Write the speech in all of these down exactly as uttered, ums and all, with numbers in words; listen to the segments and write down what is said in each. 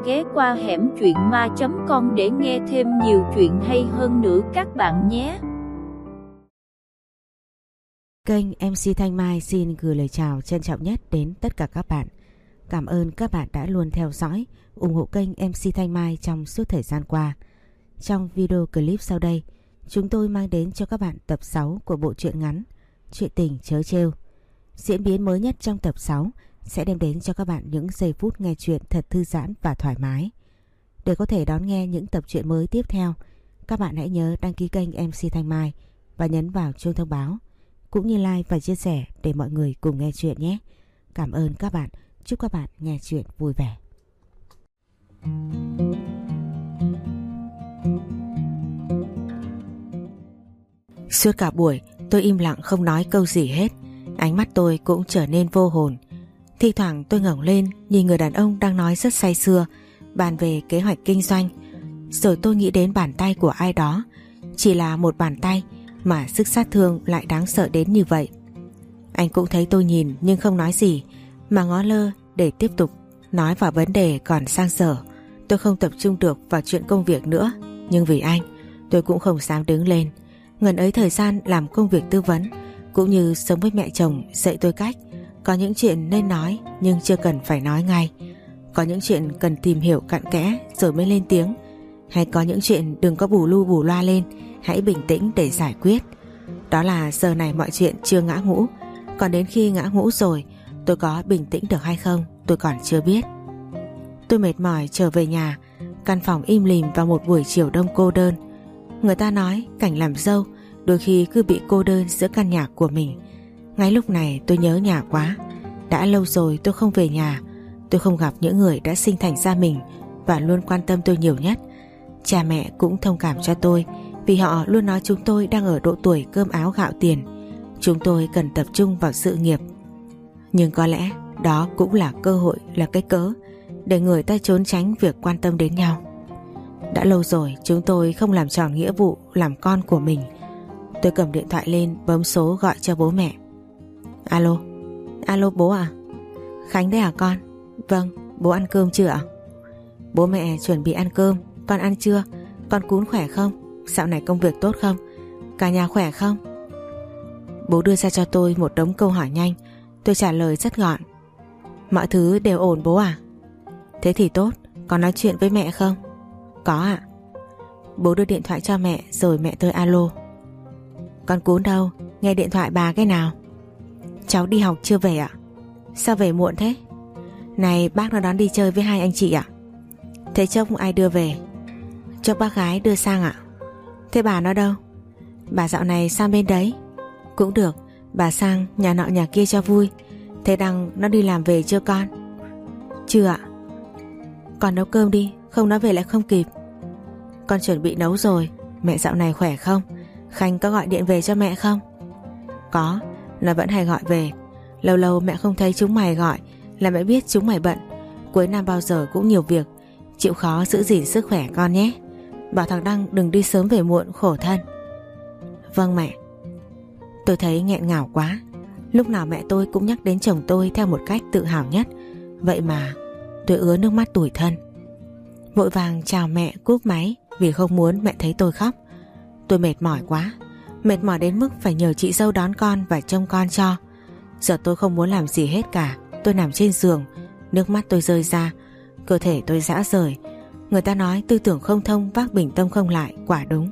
ghé qua hẻm truyện ma chấm com để nghe thêm nhiều chuyện hay hơn nữa các bạn nhé. Kênh em xê Thanh Mai xin gửi lời chào trân trọng nhất đến tất cả các bạn. Cảm ơn các bạn đã luôn theo dõi, ủng hộ kênh em xê Thanh Mai trong suốt thời gian qua. Trong video clip sau đây, chúng tôi mang đến cho các bạn tập sáu của bộ truyện ngắn Chuyện tình trớ trêu. Diễn biến mới nhất trong tập sáu sẽ đem đến cho các bạn những giây phút nghe chuyện thật thư giãn và thoải mái. Để có thể đón nghe những tập truyện mới tiếp theo, các bạn hãy nhớ đăng ký kênh em xê Thanh Mai và nhấn vào chuông thông báo, cũng như like và chia sẻ để mọi người cùng nghe chuyện nhé. Cảm ơn các bạn. Chúc các bạn nghe chuyện vui vẻ. Suốt cả buổi tôi im lặng không nói câu gì hết. Ánh mắt tôi cũng trở nên vô hồn. Thi thoảng tôi ngẩng lên nhìn người đàn ông đang nói rất say sưa, bàn về kế hoạch kinh doanh. Rồi tôi nghĩ đến bàn tay của ai đó. Chỉ là một bàn tay mà sức sát thương lại đáng sợ đến như vậy. Anh cũng thấy tôi nhìn nhưng không nói gì, mà ngó lơ để tiếp tục nói vào vấn đề còn sang dở. Tôi không tập trung được vào chuyện công việc nữa, nhưng vì anh tôi cũng không dám đứng lên. Ngần ấy thời gian làm công việc tư vấn cũng như sống với mẹ chồng dạy tôi cách có những chuyện nên nói nhưng chưa cần phải nói ngay, có những chuyện cần tìm hiểu cặn kẽ rồi mới lên tiếng, hay có những chuyện đừng có bù lu bù loa lên, hãy bình tĩnh để giải quyết. Đó là giờ này mọi chuyện chưa ngã ngũ, còn đến khi ngã ngũ rồi tôi có bình tĩnh được hay không tôi còn chưa biết. Tôi mệt mỏi trở về nhà. Căn phòng im lìm vào một buổi chiều đông cô đơn. Người ta nói cảnh làm dâu đôi khi cứ bị cô đơn giữa căn nhà của mình. Ngay lúc này tôi nhớ nhà quá. Đã lâu rồi tôi không về nhà. Tôi không gặp những người đã sinh thành ra mình và luôn quan tâm tôi nhiều nhất. Cha mẹ cũng thông cảm cho tôi, vì họ luôn nói chúng tôi đang ở độ tuổi cơm áo gạo tiền. Chúng tôi cần tập trung vào sự nghiệp. Nhưng có lẽ đó cũng là cơ hội, là cái cớ để người ta trốn tránh việc quan tâm đến nhau. Đã lâu rồi chúng tôi không làm tròn nghĩa vụ làm con của mình. Tôi cầm điện thoại lên bấm số gọi cho bố mẹ. Alo. Alo bố à? Khánh đấy à con? Vâng, bố ăn cơm chưa ạ? Bố mẹ chuẩn bị ăn cơm. Con ăn chưa? Con Cún khỏe không? Dạo này công việc tốt không? Cả nhà khỏe không? Bố đưa ra cho tôi một đống câu hỏi nhanh. Tôi trả lời rất gọn. Mọi thứ đều ổn bố à? Thế thì tốt. Con nói chuyện với mẹ không? Có ạ. Bố đưa điện thoại cho mẹ rồi mẹ tôi alo. Con Cún đâu? Nghe điện thoại bà cái nào? Cháu đi học chưa về ạ? Sao về muộn thế? Này bác nó đón đi chơi với hai anh chị ạ. Thế chốc ai đưa về? Chốc bác gái đưa sang ạ. Thế bà nó đâu? Bà dạo này sang bên đấy? Cũng được, bà sang nhà nọ nhà kia cho vui. Thế Đăng nó đi làm về chưa con? Chưa ạ. Con nấu cơm đi, không nó về lại không kịp. Con chuẩn bị nấu rồi. Mẹ dạo này khỏe không? Khánh có gọi điện về cho mẹ không? Có, nó vẫn hay gọi về. Lâu lâu mẹ không thấy chúng mày gọi là mẹ biết chúng mày bận. Cuối năm bao giờ cũng nhiều việc. Chịu khó giữ gìn sức khỏe con nhé. Bảo thằng Đăng đừng đi sớm về muộn khổ thân. Vâng mẹ. Tôi thấy nghẹn ngào quá. Lúc nào mẹ tôi cũng nhắc đến chồng tôi theo một cách tự hào nhất. Vậy mà tôi ứa nước mắt tủi thân. Vội vàng chào mẹ cúp máy vì không muốn mẹ thấy tôi khóc. Tôi mệt mỏi quá. Mệt mỏi đến mức phải nhờ chị dâu đón con và trông con cho. Giờ tôi không muốn làm gì hết cả. Tôi nằm trên giường, nước mắt tôi rơi ra, cơ thể tôi rã rời. Người ta nói tư tưởng không thông vác bình tâm không lại, quả đúng.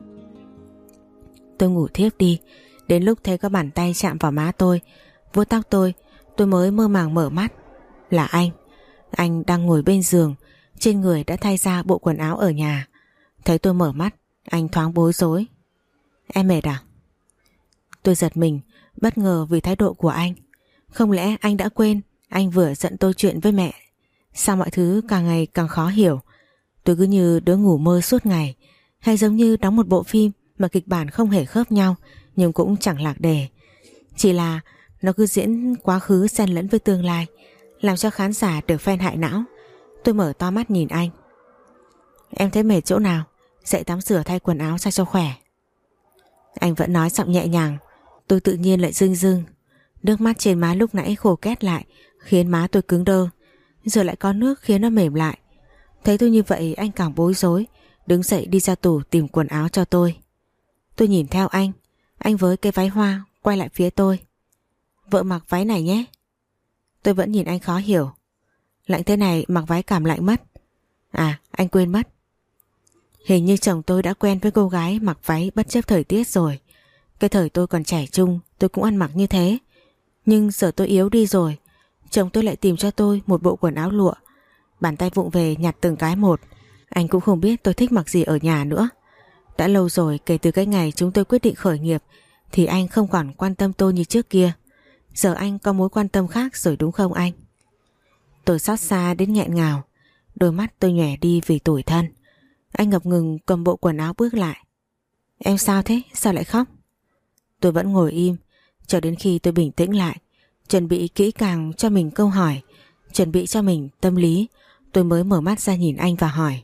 Tôi ngủ thiếp đi. Đến lúc thấy có bàn tay chạm vào má tôi, vuốt tóc tôi, tôi mới mơ màng mở mắt. Là anh. Anh đang ngồi bên giường, trên người đã thay ra bộ quần áo ở nhà. Thấy tôi mở mắt, anh thoáng bối rối. Em mệt à? Tôi giật mình, bất ngờ vì thái độ của anh. Không lẽ anh đã quên anh vừa giận tôi chuyện với mẹ? Sao mọi thứ càng ngày càng khó hiểu? Tôi cứ như đứa ngủ mơ suốt ngày, hay giống như đóng một bộ phim mà kịch bản không hề khớp nhau nhưng cũng chẳng lạc đề. Chỉ là nó cứ diễn quá khứ xen lẫn với tương lai, làm cho khán giả được phen hại não. Tôi mở to mắt nhìn anh. Em thấy mệt chỗ nào? Dậy tắm rửa thay quần áo sao cho khỏe. Anh vẫn nói giọng nhẹ nhàng. Tôi tự nhiên lại rưng rưng. Nước mắt trên má lúc nãy khô két lại, khiến má tôi cứng đơ. Giờ lại có nước khiến nó mềm lại. Thấy tôi như vậy anh càng bối rối, đứng dậy đi ra tủ tìm quần áo cho tôi. Tôi nhìn theo anh, anh với cái váy hoa quay lại phía tôi. Vợ mặc váy này nhé. Tôi vẫn nhìn anh khó hiểu. Lạnh thế này mặc váy cảm lạnh mất. À, anh quên mất. Hình như chồng tôi đã quen với cô gái mặc váy bất chấp thời tiết rồi. Cái thời tôi còn trẻ trung tôi cũng ăn mặc như thế. Nhưng giờ tôi yếu đi rồi, chồng tôi lại tìm cho tôi một bộ quần áo lụa. Bàn tay vụng về nhặt từng cái một. Anh cũng không biết tôi thích mặc gì ở nhà nữa. Đã lâu rồi kể từ cái ngày chúng tôi quyết định khởi nghiệp thì anh không còn quan tâm tôi như trước kia. Giờ anh có mối quan tâm khác rồi đúng không anh? Tôi xót xa đến nghẹn ngào. Đôi mắt tôi nhòe đi vì tủi thân. Anh ngập ngừng cầm bộ quần áo bước lại. Em sao thế? Sao lại khóc? Tôi vẫn ngồi im cho đến khi tôi bình tĩnh lại, chuẩn bị kỹ càng cho mình câu hỏi, chuẩn bị cho mình tâm lý, tôi mới mở mắt ra nhìn anh và hỏi.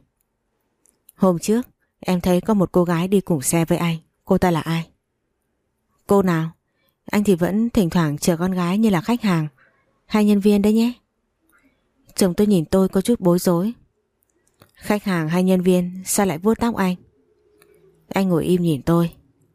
Hôm trước em thấy có một cô gái đi cùng xe với anh. Cô ta là ai? Cô nào? Anh thì vẫn thỉnh thoảng chờ con gái như là khách hàng, hay nhân viên đấy nhé. Chồng tôi nhìn tôi có chút bối rối. Khách hàng hay nhân viên sao lại vuốt tóc anh? Anh ngồi im nhìn tôi.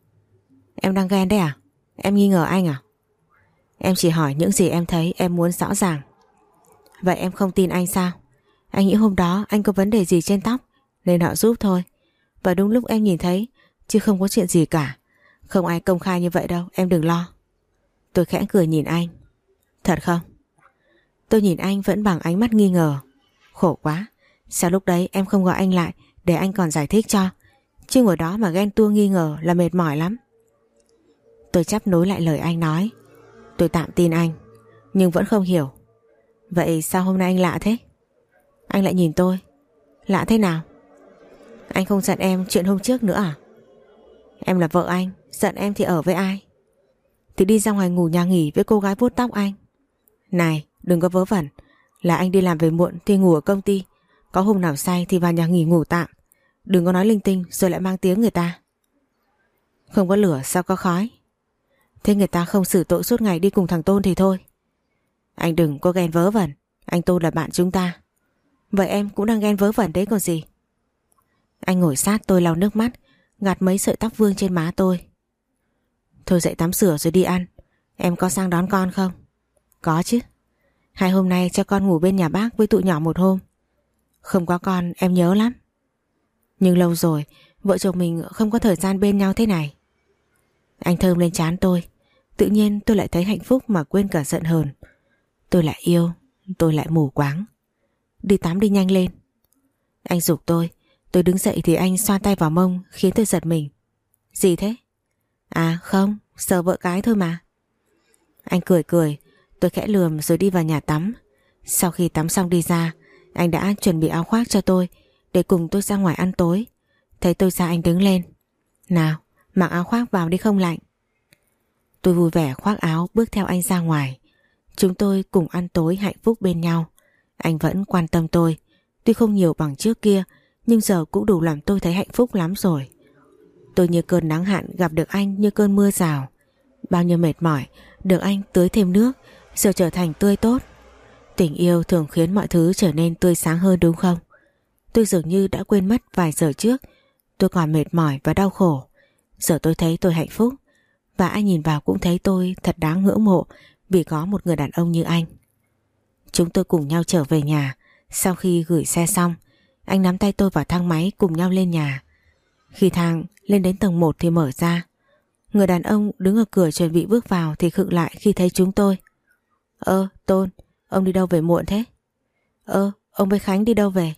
Em đang ghen đấy à? Em nghi ngờ anh à? Em chỉ hỏi những gì em thấy, em muốn rõ ràng. Vậy em không tin anh sao? Anh nghĩ hôm đó anh có vấn đề gì trên tóc nên họ giúp thôi. Và đúng lúc em nhìn thấy, chứ không có chuyện gì cả. Không ai công khai như vậy đâu, em đừng lo. Tôi khẽ cười nhìn anh. Thật không? Tôi nhìn anh vẫn bằng ánh mắt nghi ngờ. Khổ quá, sao lúc đấy em không gọi anh lại để anh còn giải thích cho? Chứ ngồi đó mà ghen tuông nghi ngờ là mệt mỏi lắm. Tôi chắp nối lại lời anh nói. Tôi tạm tin anh, nhưng vẫn không hiểu. Vậy sao hôm nay anh lạ thế? Anh lại nhìn tôi. Lạ thế nào? Anh không giận em chuyện hôm trước nữa à? Em là vợ anh, giận em thì ở với ai? Thì đi ra ngoài ngủ nhà nghỉ với cô gái vuốt tóc anh. Này, đừng có vớ vẩn. Là anh đi làm về muộn thì ngủ ở công ty. Có hôm nào say thì vào nhà nghỉ ngủ tạm. Đừng có nói linh tinh rồi lại mang tiếng người ta. Không có lửa sao có khói? Thế người ta không xử tội suốt ngày đi cùng thằng Tôn thì thôi. Anh đừng có ghen vớ vẩn. Anh Tôn là bạn chúng ta. Vậy em cũng đang ghen vớ vẩn đấy còn gì. Anh ngồi sát tôi lau nước mắt, gạt mấy sợi tóc vương trên má tôi. Thôi dậy tắm rửa rồi đi ăn. Em có sang đón con không? Có chứ. Hai hôm nay cho con ngủ bên nhà bác với tụi nhỏ một hôm. Không có con em nhớ lắm. Nhưng lâu rồi vợ chồng mình không có thời gian bên nhau thế này. Anh thơm lên trán tôi. Tự nhiên tôi lại thấy hạnh phúc mà quên cả giận hờn. Tôi lại yêu, tôi lại mù quáng. Đi tắm đi nhanh lên. Anh giục tôi. Tôi đứng dậy thì anh xoa tay vào mông khiến tôi giật mình. Gì thế? À không, sờ vợ cái thôi mà. Anh cười cười. Tôi khẽ lườm rồi đi vào nhà tắm. Sau khi tắm xong đi ra, anh đã chuẩn bị áo khoác cho tôi để cùng tôi ra ngoài ăn tối. Thấy tôi ra anh đứng lên. Nào, mặc áo khoác vào đi không lạnh. Tôi vui vẻ khoác áo bước theo anh ra ngoài. Chúng tôi cùng ăn tối hạnh phúc bên nhau. Anh vẫn quan tâm tôi. Tuy không nhiều bằng trước kia, nhưng giờ cũng đủ làm tôi thấy hạnh phúc lắm rồi. Tôi như cơn nắng hạn gặp được anh như cơn mưa rào. Bao nhiêu mệt mỏi được anh tưới thêm nước, giờ trở thành tươi tốt. Tình yêu thường khiến mọi thứ trở nên tươi sáng hơn đúng không? Tôi dường như đã quên mất vài giờ trước tôi còn mệt mỏi và đau khổ. Giờ tôi thấy tôi hạnh phúc. Và anh nhìn vào cũng thấy tôi thật đáng ngưỡng mộ vì có một người đàn ông như anh. Chúng tôi cùng nhau trở về nhà. Sau khi gửi xe xong, anh nắm tay tôi vào thang máy cùng nhau lên nhà. Khi thang lên đến tầng một thì mở ra. Người đàn ông đứng ở cửa chuẩn bị bước vào thì khựng lại khi thấy chúng tôi. Ơ, Tôn, ông đi đâu về muộn thế? Ơ, ông với Khánh đi đâu về?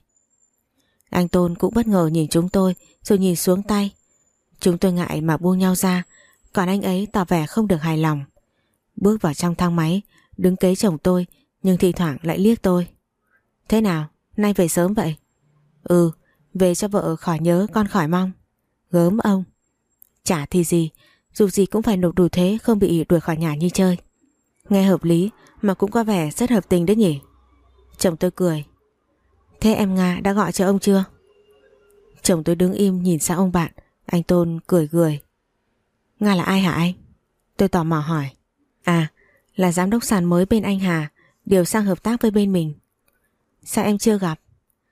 Anh Tôn cũng bất ngờ nhìn chúng tôi rồi nhìn xuống tay. Chúng tôi ngại mà buông nhau ra, còn anh ấy tỏ vẻ không được hài lòng. Bước vào trong thang máy, đứng kế chồng tôi nhưng thi thoảng lại liếc tôi. Thế nào, nay về sớm vậy? Ừ, về cho vợ khỏi nhớ con khỏi mong. Gớm ông. Chả thì gì, dù gì cũng phải nộp đủ thuế không bị đuổi khỏi nhà như chơi. Nghe hợp lý mà cũng có vẻ rất hợp tình đấy nhỉ. Chồng tôi cười. Thế em Nga đã gọi cho ông chưa? Chồng tôi đứng im nhìn sang ông bạn. Anh Tôn cười cười. Nga là ai hả anh? Tôi tò mò hỏi. À, là giám đốc sàn mới bên anh Hà, điều sang hợp tác với bên mình. Sao em chưa gặp?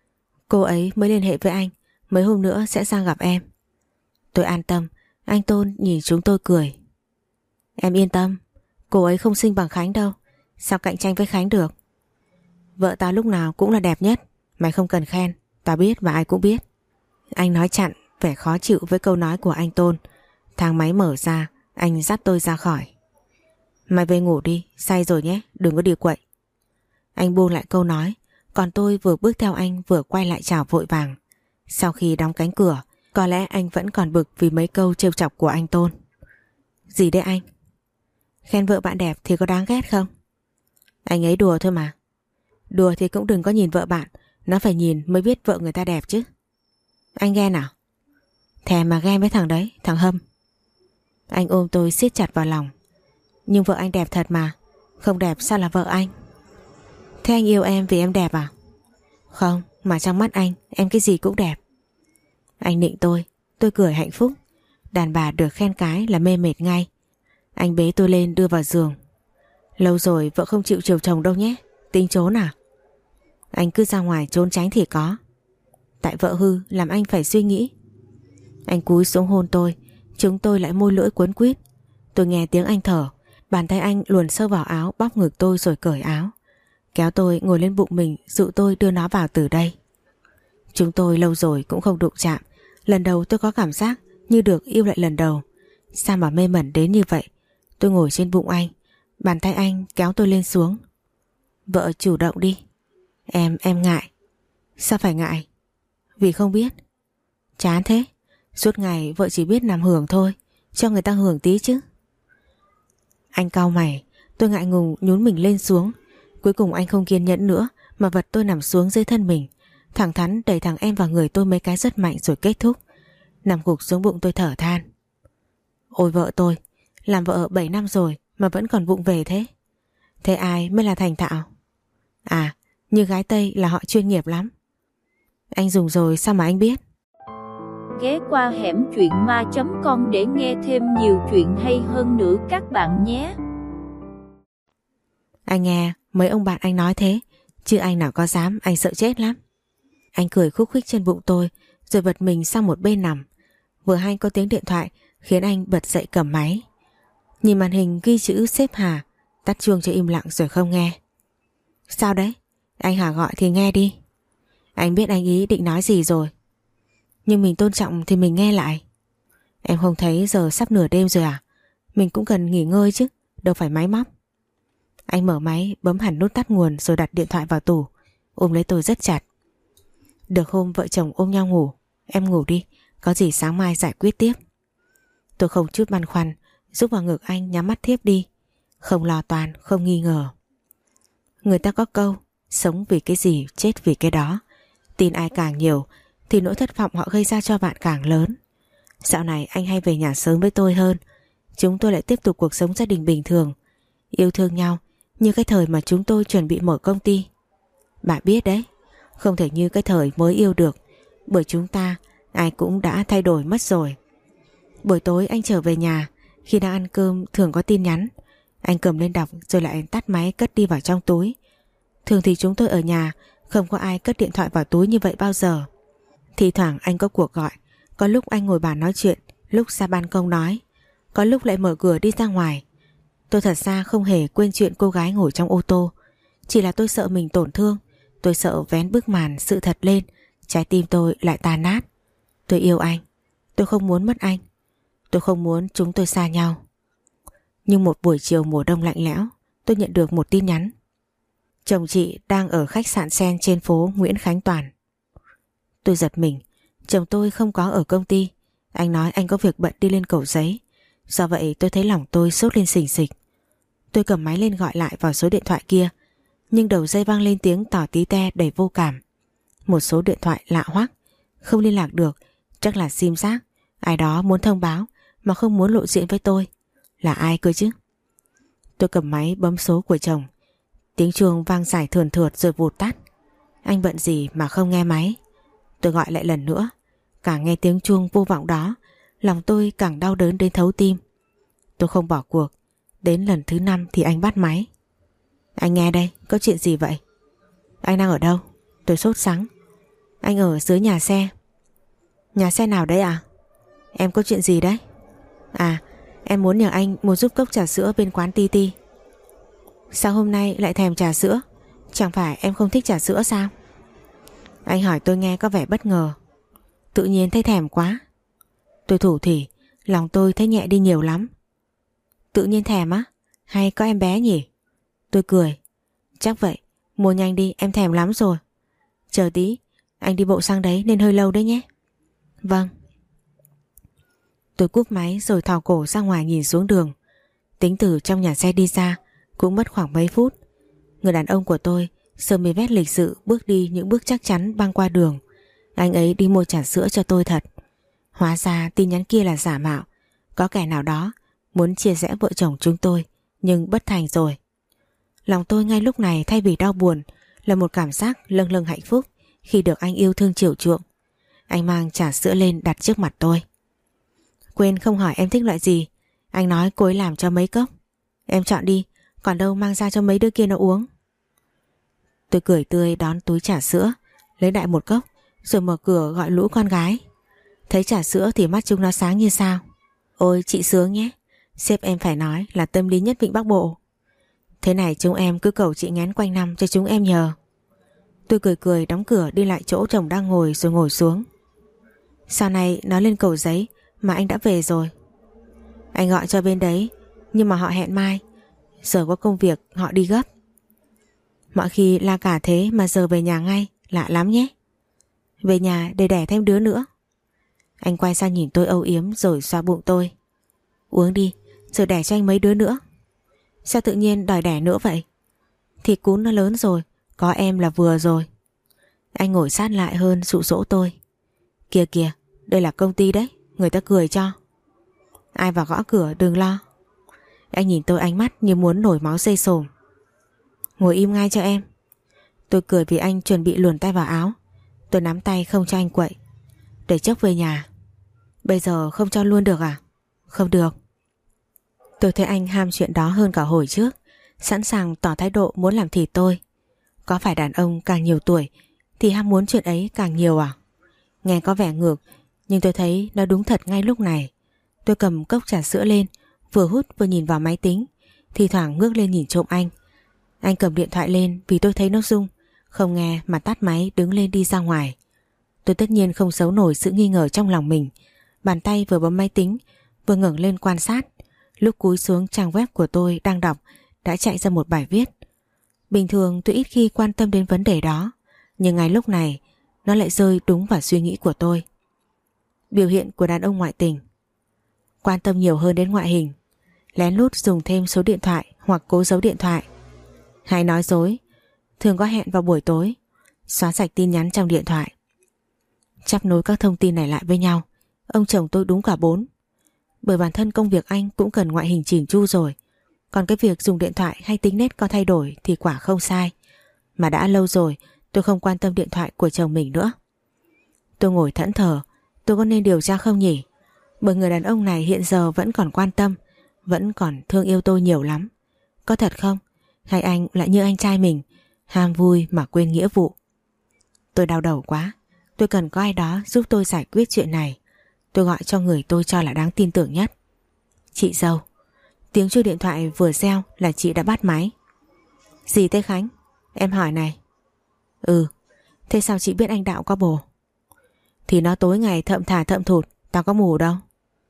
Cô ấy mới liên hệ với anh, mấy hôm nữa sẽ sang gặp em. Tôi an tâm. Anh Tôn nhìn chúng tôi cười. Em yên tâm, cô ấy không xinh bằng Khánh đâu. Sao cạnh tranh với Khánh được? Vợ tao lúc nào cũng là đẹp nhất. Mày không cần khen, tao biết và ai cũng biết. Anh nói chặn, vẻ khó chịu với câu nói của anh Tôn. Thang máy mở ra, anh dắt tôi ra khỏi. Mày về ngủ đi, say rồi nhé, đừng có đi quậy. Anh buông lại câu nói, còn tôi vừa bước theo anh vừa quay lại chào vội vàng. Sau khi đóng cánh cửa, có lẽ anh vẫn còn bực vì mấy câu trêu chọc của anh Tôn. Gì đấy anh? Khen vợ bạn đẹp thì có đáng ghét không? Anh ấy đùa thôi mà. Đùa thì cũng đừng có nhìn vợ bạn, nó phải nhìn mới biết vợ người ta đẹp chứ. Anh ghen à? Thèm mà ghen với thằng đấy, thằng Hâm. Anh ôm tôi siết chặt vào lòng. Nhưng vợ anh đẹp thật mà, không đẹp sao là vợ anh? Thế anh yêu em vì em đẹp à? Không, mà trong mắt anh, em cái gì cũng đẹp. Anh nịnh tôi, tôi cười hạnh phúc. Đàn bà được khen cái là mê mệt ngay. Anh bế tôi lên đưa vào giường. Lâu rồi vợ không chịu chiều chồng đâu nhé. Tính trốn à? Anh cứ ra ngoài trốn tránh thì có. Tại vợ hư làm anh phải suy nghĩ. Anh cúi xuống hôn tôi. Chúng tôi lại môi lưỡi cuốn quýt. Tôi nghe tiếng anh thở. Bàn tay anh luồn sâu vào áo, bóp ngực tôi rồi cởi áo. Kéo tôi ngồi lên bụng mình, dụ tôi đưa nó vào từ đây. Chúng tôi lâu rồi cũng không đụng chạm. Lần đầu tôi có cảm giác như được yêu lại lần đầu. Sao mà mê mẩn đến như vậy? Tôi ngồi trên bụng anh. Bàn tay anh kéo tôi lên xuống. Vợ chủ động đi. Em, em ngại. Sao phải ngại? Vì không biết. Chán thế. Suốt ngày vợ chỉ biết nằm hưởng thôi. Cho người ta hưởng tí chứ. Anh cau mày. Tôi ngại ngùng nhún mình lên xuống. Cuối cùng anh không kiên nhẫn nữa mà vật tôi nằm xuống dưới thân mình. Thẳng thắn đẩy thằng em vào người tôi mấy cái rất mạnh rồi kết thúc. Nằm gục xuống bụng tôi thở than. Ôi vợ tôi, làm vợ bảy năm rồi mà vẫn còn vụng về thế. Thế ai mới là thành thạo? À, như gái Tây là họ chuyên nghiệp lắm. Anh dùng rồi sao mà anh biết? Ghé qua hẻm truyện ma chấm com để nghe thêm nhiều chuyện hay hơn nữa các bạn nhé. Anh nghe mấy ông bạn anh nói thế, chứ anh nào có dám, anh sợ chết lắm. Anh cười khúc khích trên bụng tôi rồi vật mình sang một bên nằm. Vừa hay có tiếng điện thoại khiến anh bật dậy cầm máy. Nhìn màn hình ghi chữ sếp Hà, tắt chuông cho im lặng rồi không nghe. Sao đấy? Anh Hà gọi thì nghe đi. Anh biết anh ý định nói gì rồi. Nhưng mình tôn trọng thì mình nghe lại. Em không thấy giờ sắp nửa đêm rồi à? Mình cũng cần nghỉ ngơi chứ, đâu phải máy móc. Anh mở máy, bấm hẳn nút tắt nguồn rồi đặt điện thoại vào tủ, ôm lấy tôi rất chặt. Được hôm vợ chồng ôm nhau ngủ. Em ngủ đi, có gì sáng mai giải quyết tiếp. Tôi không chút băn khoăn, giúp vào ngực anh nhắm mắt thiếp đi. Không lo toan, không nghi ngờ. Người ta có câu, sống vì cái gì, chết vì cái đó. Tin ai càng nhiều thì nỗi thất vọng họ gây ra cho bạn càng lớn. Dạo này anh hay về nhà sớm với tôi hơn. Chúng tôi lại tiếp tục cuộc sống gia đình bình thường, yêu thương nhau như cái thời mà chúng tôi chuẩn bị mở công ty. Bạn biết đấy, không thể như cái thời mới yêu được, bởi chúng ta ai cũng đã thay đổi mất rồi. Buổi tối anh trở về nhà, khi đang ăn cơm thường có tin nhắn. Anh cầm lên đọc rồi lại tắt máy cất đi vào trong túi. Thường thì chúng tôi ở nhà không có ai cất điện thoại vào túi như vậy bao giờ. Thì thoảng anh có cuộc gọi, có lúc anh ngồi bàn nói chuyện, lúc ra ban công nói, có lúc lại mở cửa đi ra ngoài. Tôi thật ra không hề quên chuyện cô gái ngồi trong ô tô. Chỉ là tôi sợ mình tổn thương. Tôi sợ vén bức màn sự thật lên, trái tim tôi lại tan nát. Tôi yêu anh. Tôi không muốn mất anh. Tôi không muốn chúng tôi xa nhau. Nhưng một buổi chiều mùa đông lạnh lẽo, tôi nhận được một tin nhắn. Chồng chị đang ở khách sạn Sen trên phố Nguyễn Khánh Toàn. Tôi giật mình. Chồng tôi không có ở công ty. Anh nói anh có việc bận đi lên Cầu Giấy. Do vậy tôi thấy lòng tôi sốt lên xình xịch. Tôi cầm máy lên gọi lại vào số điện thoại kia, nhưng đầu dây vang lên tiếng tỏ tí te đầy vô cảm. Một số điện thoại lạ hoắc, không liên lạc được, chắc là sim rác. Ai đó muốn thông báo mà không muốn lộ diện với tôi. Là ai cơ chứ? Tôi cầm máy bấm số của chồng. Tiếng chuông vang dài thườn thượt rồi vụt tắt. Anh bận gì mà không nghe máy? Tôi gọi lại lần nữa. Càng nghe tiếng chuông vô vọng đó, lòng tôi càng đau đớn đến thấu tim. Tôi không bỏ cuộc. Đến lần thứ năm thì anh bắt máy. Anh nghe đây, có chuyện gì vậy? Anh đang ở đâu? Tôi sốt sắng. Anh ở dưới nhà xe. Nhà xe nào đấy à? Em có chuyện gì đấy? À, em muốn nhờ anh mua giúp cốc trà sữa bên quán Ti Ti. Sao hôm nay lại thèm trà sữa? Chẳng phải em không thích trà sữa sao? Anh hỏi tôi nghe có vẻ bất ngờ. Tự nhiên thấy thèm quá. Tôi thủ thỉ, lòng tôi thấy nhẹ đi nhiều lắm. Tự nhiên thèm á? Hay có em bé nhỉ? Tôi cười. Chắc vậy, mua nhanh đi, em thèm lắm rồi. Chờ tí, anh đi bộ sang đấy nên hơi lâu đấy nhé. Vâng. Tôi cúp máy rồi thò cổ ra ngoài nhìn xuống đường. Tính từ trong nhà xe đi ra cũng mất khoảng mấy phút. Người đàn ông của tôi sơ mi vest lịch sự bước đi những bước chắc chắn băng qua đường. Anh ấy đi mua trà sữa cho tôi thật. Hóa ra tin nhắn kia là giả mạo. Có kẻ nào đó muốn chia rẽ vợ chồng chúng tôi, nhưng bất thành rồi. Lòng tôi ngay lúc này thay vì đau buồn là một cảm giác lâng lâng hạnh phúc khi được anh yêu thương chiều chuộng. Anh mang trà sữa lên đặt trước mặt tôi. Quên không hỏi em thích loại gì. Anh nói cô ấy làm cho mấy cốc. Em chọn đi, còn đâu mang ra cho mấy đứa kia nó uống. Tôi cười tươi đón túi trà sữa, lấy đại một cốc rồi mở cửa gọi lũ con gái. Thấy trà sữa thì mắt chúng nó sáng như sao. Ôi chị sướng nhé, sếp em phải nói là tâm lý nhất Vịnh Bắc Bộ. Thế này chúng em cứ cầu chị ngén quanh năm cho chúng em nhờ. Tôi cười cười đóng cửa đi lại chỗ chồng đang ngồi rồi ngồi xuống. Sau này nó lên Cầu Giấy mà anh đã về rồi. Anh gọi cho bên đấy, nhưng mà họ hẹn mai. Giờ có công việc họ đi gấp. Mọi khi la cả thế mà giờ về nhà ngay, lạ lắm nhé. Về nhà để đẻ thêm đứa nữa. Anh quay sang nhìn tôi âu yếm rồi xoa bụng tôi. Uống đi, rồi đẻ cho anh mấy đứa nữa. Sao tự nhiên đòi đẻ nữa vậy? Thì cún nó lớn rồi, có em là vừa rồi. Anh ngồi sát lại hơn dụ dỗ tôi. Kìa kìa, đây là công ty đấy, người ta cười cho. Ai vào gõ cửa đừng lo. Anh nhìn tôi ánh mắt như muốn nổi máu dây sồm. Ngồi im ngay cho em. Tôi cười vì anh chuẩn bị luồn tay vào áo. Tôi nắm tay không cho anh quậy. Để chốc về nhà. Bây giờ không cho luôn được à? Không được. Tôi thấy anh ham chuyện đó hơn cả hồi trước, sẵn sàng tỏ thái độ muốn làm thịt tôi. Có phải đàn ông càng nhiều tuổi thì ham muốn chuyện ấy càng nhiều à? Nghe có vẻ ngược, nhưng tôi thấy nó đúng thật ngay lúc này. Tôi cầm cốc trà sữa lên, vừa hút vừa nhìn vào máy tính, thì thoảng ngước lên nhìn trộm anh. Anh cầm điện thoại lên vì tôi thấy nó rung, không nghe mà tắt máy đứng lên đi ra ngoài. Tôi tất nhiên không giấu nổi sự nghi ngờ trong lòng mình. Bàn tay vừa bấm máy tính, vừa ngẩng lên quan sát. Lúc cúi xuống trang web của tôi đang đọc đã chạy ra một bài viết. Bình thường tôi ít khi quan tâm đến vấn đề đó, nhưng ngay lúc này nó lại rơi đúng vào suy nghĩ của tôi. Biểu hiện của đàn ông ngoại tình: quan tâm nhiều hơn đến ngoại hình, lén lút dùng thêm số điện thoại hoặc cố giấu điện thoại, hay nói dối, thường có hẹn vào buổi tối, xóa sạch tin nhắn trong điện thoại. Chắp nối các thông tin này lại với nhau, ông chồng tôi đúng cả bốn. Bởi bản thân công việc anh cũng cần ngoại hình chỉn chu rồi, còn cái việc dùng điện thoại hay tính nết có thay đổi thì quả không sai. Mà đã lâu rồi tôi không quan tâm điện thoại của chồng mình nữa. Tôi ngồi thẫn thờ, tôi có nên điều tra không nhỉ? Bởi người đàn ông này hiện giờ vẫn còn quan tâm, vẫn còn thương yêu tôi nhiều lắm. Có thật không? Hay anh lại như anh trai mình, ham vui mà quên nghĩa vụ? Tôi đau đầu quá, tôi cần có ai đó giúp tôi giải quyết chuyện này. Tôi gọi cho người tôi cho là đáng tin tưởng nhất. Chị dâu. Tiếng chuông điện thoại vừa reo là chị đã bắt máy. Gì thế Khánh? Em hỏi này. Ừ. Thế sao chị biết anh Đạo có bồ? Thì nó tối ngày thậm thà thậm thụt, tao có mù đâu.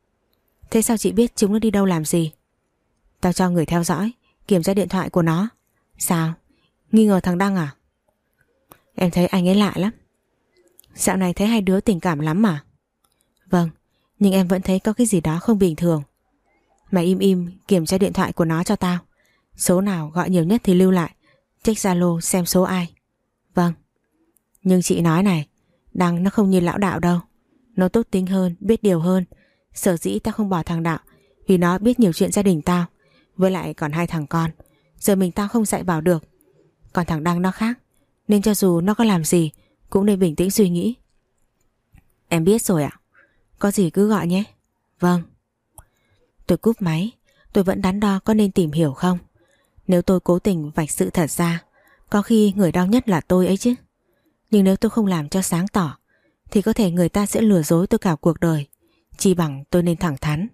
Thế sao chị biết chúng nó đi đâu làm gì? Tao cho người theo dõi, kiểm tra điện thoại của nó. Sao? Nghi ngờ thằng Đăng à? Em thấy anh ấy lạ lắm. Dạo này thấy hai đứa tình cảm lắm mà. Vâng, nhưng em vẫn thấy có cái gì đó không bình thường. Mày im im kiểm tra điện thoại của nó cho tao. Số nào gọi nhiều nhất thì lưu lại, check Zalo xem số ai. Vâng. Nhưng chị nói này, Đăng nó không như lão Đạo đâu. Nó tốt tính hơn, biết điều hơn. Sở dĩ tao không bỏ thằng Đạo vì nó biết nhiều chuyện gia đình tao, với lại còn hai thằng con. Giờ mình tao không dạy bảo được. Còn thằng Đăng nó khác, nên cho dù nó có làm gì cũng nên bình tĩnh suy nghĩ. Em biết rồi ạ. Có gì cứ gọi nhé. Vâng. Tôi cúp máy. Tôi vẫn đắn đo có nên tìm hiểu không. Nếu tôi cố tình vạch sự thật ra, có khi người đau nhất là tôi ấy chứ. Nhưng nếu tôi không làm cho sáng tỏ thì có thể người ta sẽ lừa dối tôi cả cuộc đời. Chi bằng tôi nên thẳng thắn.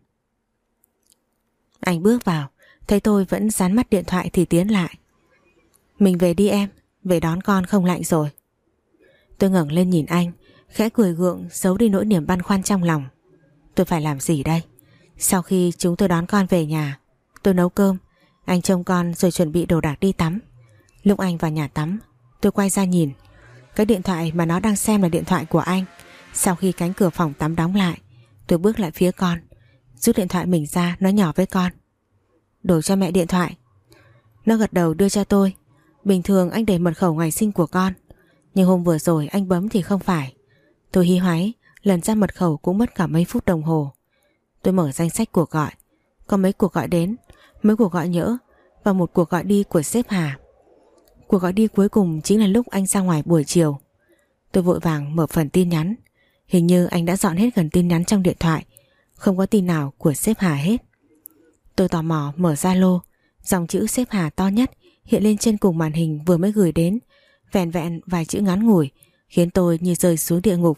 Anh bước vào, thấy tôi vẫn dán mắt điện thoại thì tiến lại. Mình về đi em, về đón con không lạnh rồi. Tôi ngẩng lên nhìn anh, khẽ cười gượng giấu đi nỗi niềm băn khoăn trong lòng. Tôi phải làm gì đây? Sau khi chúng tôi đón con về nhà, tôi nấu cơm, anh trông con rồi chuẩn bị đồ đạc đi tắm. Lúc anh vào nhà tắm, tôi quay ra nhìn. Cái điện thoại mà nó đang xem là điện thoại của anh. Sau khi cánh cửa phòng tắm đóng lại, tôi bước lại phía con, rút điện thoại mình ra, nói nhỏ với con. Đổi cho mẹ điện thoại. Nó gật đầu đưa cho tôi. Bình thường anh để mật khẩu ngày sinh của con, nhưng hôm vừa rồi anh bấm thì không phải. Tôi hí hoáy lần ra mật khẩu cũng mất cả mấy phút đồng hồ. Tôi mở danh sách cuộc gọi. Có mấy cuộc gọi đến, mấy cuộc gọi nhỡ và một cuộc gọi đi của sếp Hà. Cuộc gọi đi cuối cùng chính là lúc anh ra ngoài buổi chiều. Tôi vội vàng mở phần tin nhắn. Hình như anh đã dọn hết gần tin nhắn trong điện thoại, không có tin nào của sếp Hà hết. Tôi tò mò mở Zalo. Dòng chữ sếp Hà to nhất hiện lên trên cùng màn hình vừa mới gửi đến. Vẹn vẹn vài chữ ngắn ngủi khiến tôi như rơi xuống địa ngục.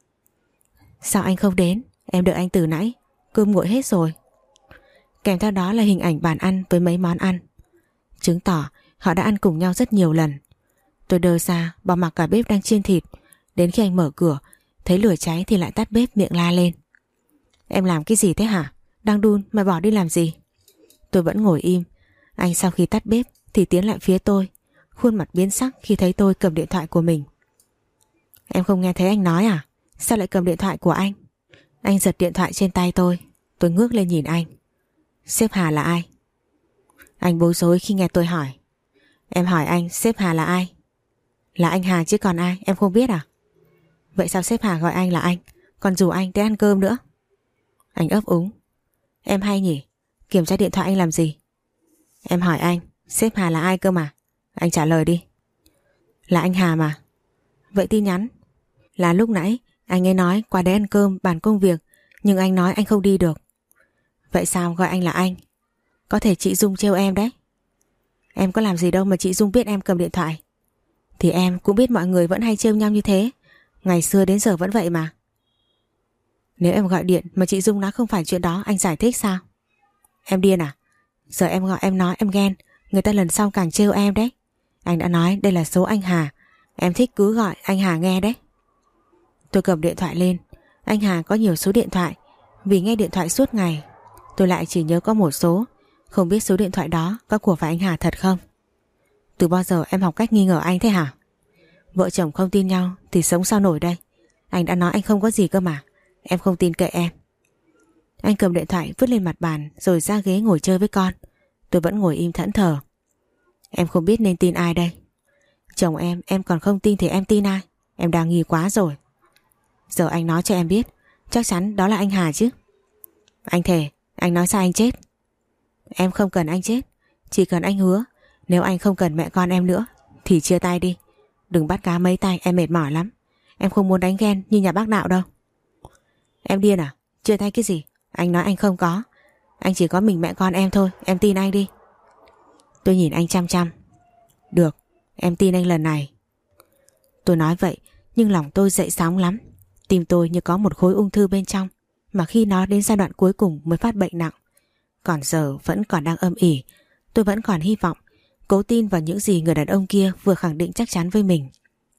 Sao anh không đến? Em đợi anh từ nãy, cơm nguội hết rồi. Kèm theo đó là hình ảnh bàn ăn với mấy món ăn, chứng tỏ họ đã ăn cùng nhau rất nhiều lần. Tôi đơ ra bỏ mặc cả bếp đang chiên thịt. Đến khi anh mở cửa thấy lửa cháy thì lại tắt bếp, miệng la lên. Em làm cái gì thế hả? Đang đun mà bỏ đi làm gì? Tôi vẫn ngồi im. Anh sau khi tắt bếp thì tiến lại phía tôi, khuôn mặt biến sắc khi thấy tôi cầm điện thoại của mình. Em không nghe thấy anh nói à? Sao lại cầm điện thoại của anh? Anh giật điện thoại trên tay tôi. Tôi ngước lên nhìn anh. Sếp Hà là ai? Anh bối rối khi nghe tôi hỏi. Em hỏi anh sếp Hà là ai? Là anh Hà chứ còn ai, em không biết à? Vậy sao sếp Hà gọi anh là anh, còn rủ anh tới ăn cơm nữa? Anh ấp úng. Em hay nhỉ, kiểm tra điện thoại anh làm gì? Em hỏi anh sếp Hà là ai cơ mà. Anh trả lời đi. Là anh Hà mà. Vậy tin nhắn? Là lúc nãy anh ấy nói qua đấy ăn cơm bàn công việc, nhưng anh nói anh không đi được. Vậy sao gọi anh là anh? Có thể chị Dung trêu em đấy. Em có làm gì đâu mà chị Dung biết em cầm điện thoại. Thì em cũng biết mọi người vẫn hay trêu nhau như thế, ngày xưa đến giờ vẫn vậy mà. Nếu em gọi điện mà chị Dung nói không phải chuyện đó, anh giải thích sao? Em điên à? Giờ em gọi em nói em ghen, người ta lần sau càng trêu em đấy. Anh đã nói đây là số anh Hà, em thích cứ gọi anh Hà nghe đấy. Tôi cầm điện thoại lên. Anh Hà có nhiều số điện thoại, vì nghe điện thoại suốt ngày. Tôi lại chỉ nhớ có một số, không biết số điện thoại đó có của phải anh Hà thật không. Từ bao giờ em học cách nghi ngờ anh thế hả? Vợ chồng không tin nhau thì sống sao nổi đây. Anh đã nói anh không có gì cơ mà. Em không tin kệ em. Anh cầm điện thoại vứt lên mặt bàn rồi ra ghế ngồi chơi với con. Tôi vẫn ngồi im thẫn thờ. Em không biết nên tin ai đây. Chồng em, em còn không tin thì em tin ai? Em đang nghi quá rồi. Giờ anh nói cho em biết, chắc chắn đó là anh Hà chứ. Anh thề, anh nói sao anh chết? Em không cần anh chết, chỉ cần anh hứa nếu anh không cần mẹ con em nữa thì chia tay đi. Đừng bắt cá mấy tay, em mệt mỏi lắm. Em không muốn đánh ghen như nhà bác Đạo đâu. Em điên à? Chia tay cái gì? Anh nói anh không có. Anh chỉ có mình mẹ con em thôi, em tin anh đi. Tôi nhìn anh chăm chăm. Được, em tin anh lần này. Tôi nói vậy nhưng lòng tôi dậy sóng lắm. Tim tôi như có một khối ung thư bên trong, mà khi nó đến giai đoạn cuối cùng mới phát bệnh nặng. Còn giờ vẫn còn đang âm ỉ. Tôi vẫn còn hy vọng, cố tin vào những gì người đàn ông kia vừa khẳng định chắc chắn với mình.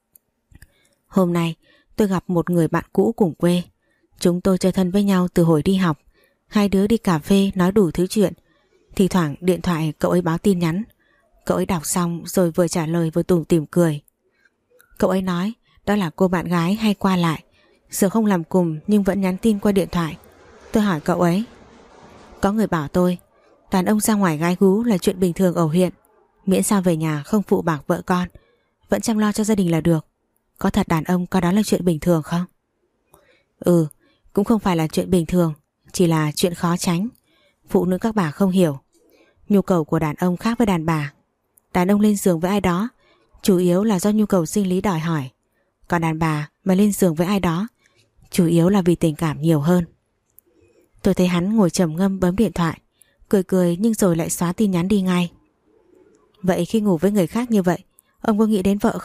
Hôm nay tôi gặp một người bạn cũ cùng quê. Chúng tôi chơi thân với nhau từ hồi đi học. Hai đứa đi cà phê nói đủ thứ chuyện. Thì thoảng điện thoại cậu ấy báo tin nhắn. Cậu ấy đọc xong rồi vừa trả lời vừa tủm tỉm cười. Cậu ấy nói đó là cô bạn gái hay qua lại, giờ không làm cùng nhưng vẫn nhắn tin qua điện thoại. Tôi hỏi cậu ấy. Có người bảo tôi đàn ông ra ngoài gái gú là chuyện bình thường ở huyện, miễn sao về nhà không phụ bạc vợ con, vẫn chăm lo cho gia đình là được. Có thật đàn ông coi đó là chuyện bình thường không? Ừ, cũng không phải là chuyện bình thường, chỉ là chuyện khó tránh. Phụ nữ các bà không hiểu. Nhu cầu của đàn ông khác với đàn bà. Đàn ông lên giường với ai đó chủ yếu là do nhu cầu sinh lý đòi hỏi, còn đàn bà mà lên giường với ai đó chủ yếu là vì tình cảm nhiều hơn. Tôi thấy hắn ngồi trầm ngâm bấm điện thoại, cười cười nhưng rồi lại xóa tin nhắn đi ngay. Vậy khi ngủ với người khác như vậy, ông có nghĩ đến vợ không?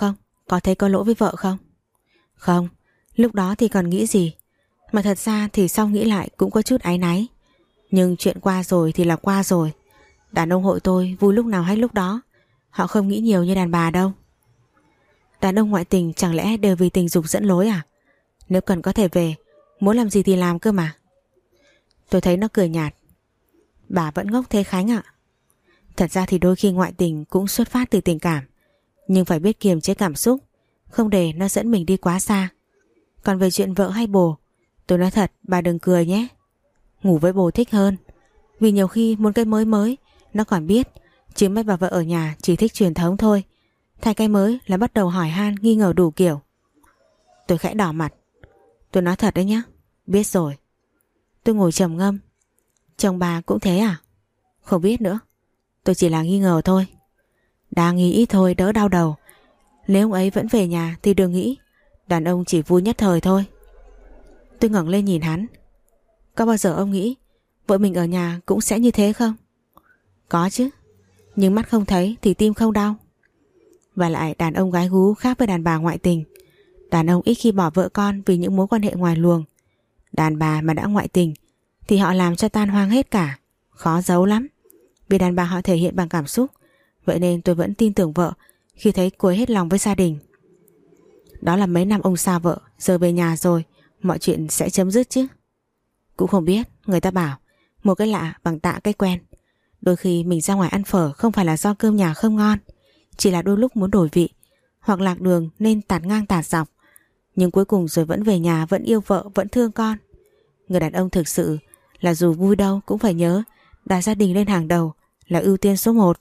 có thấy có lỗi với vợ không? Không, lúc đó thì còn nghĩ gì. Mà thật ra thì sau nghĩ lại cũng có chút áy náy. Nhưng chuyện qua rồi thì là qua rồi. Đàn ông hội tôi vui lúc nào hay lúc đó. Họ không nghĩ nhiều như đàn bà đâu. Đàn ông ngoại tình chẳng lẽ đều vì tình dục dẫn lối à? Nếu cần có thể về, muốn làm gì thì làm cơ mà. Tôi thấy nó cười nhạt. Bà vẫn ngốc thế Khánh ạ. Thật ra thì đôi khi ngoại tình cũng xuất phát từ tình cảm, nhưng phải biết kiềm chế cảm xúc, không để nó dẫn mình đi quá xa. Còn về chuyện vợ hay bồ, tôi nói thật bà đừng cười nhé. Ngủ với bồ thích hơn. Vì nhiều khi muốn cái mới mới nó còn biết, chứ mấy bà vợ ở nhà chỉ thích truyền thống thôi. Thay cái mới là bắt đầu hỏi han nghi ngờ đủ kiểu. Tôi khẽ đỏ mặt. Tôi nói thật đấy nhá. Biết rồi. Tôi ngồi trầm ngâm. Chồng bà cũng thế à? Không biết nữa. Tôi chỉ là nghi ngờ thôi. Đang nghĩ ít thôi đỡ đau đầu. Nếu ông ấy vẫn về nhà thì đừng nghĩ. Đàn ông chỉ vui nhất thời thôi. Tôi ngẩng lên nhìn hắn. Có bao giờ ông nghĩ vợ mình ở nhà cũng sẽ như thế không? Có chứ. Nhưng mắt không thấy thì tim không đau. Và lại đàn ông gái gú khác với đàn bà ngoại tình. Đàn ông ít khi bỏ vợ con vì những mối quan hệ ngoài luồng. Đàn bà mà đã ngoại tình thì họ làm cho tan hoang hết cả. Khó giấu lắm. Vì đàn bà họ thể hiện bằng cảm xúc. Vậy nên tôi vẫn tin tưởng vợ khi thấy cô ấy hết lòng với gia đình. Đó là mấy năm ông xa vợ, giờ về nhà rồi, mọi chuyện sẽ chấm dứt chứ. Cũng không biết, người ta bảo một cái lạ bằng tạ cái quen. Đôi khi mình ra ngoài ăn phở không phải là do cơm nhà không ngon, chỉ là đôi lúc muốn đổi vị, hoặc lạc đường nên tạt ngang tạt dọc. Nhưng cuối cùng rồi vẫn về nhà, vẫn yêu vợ, vẫn thương con. Người đàn ông thực sự là dù vui đâu cũng phải nhớ đặt gia đình lên hàng đầu, là ưu tiên số một.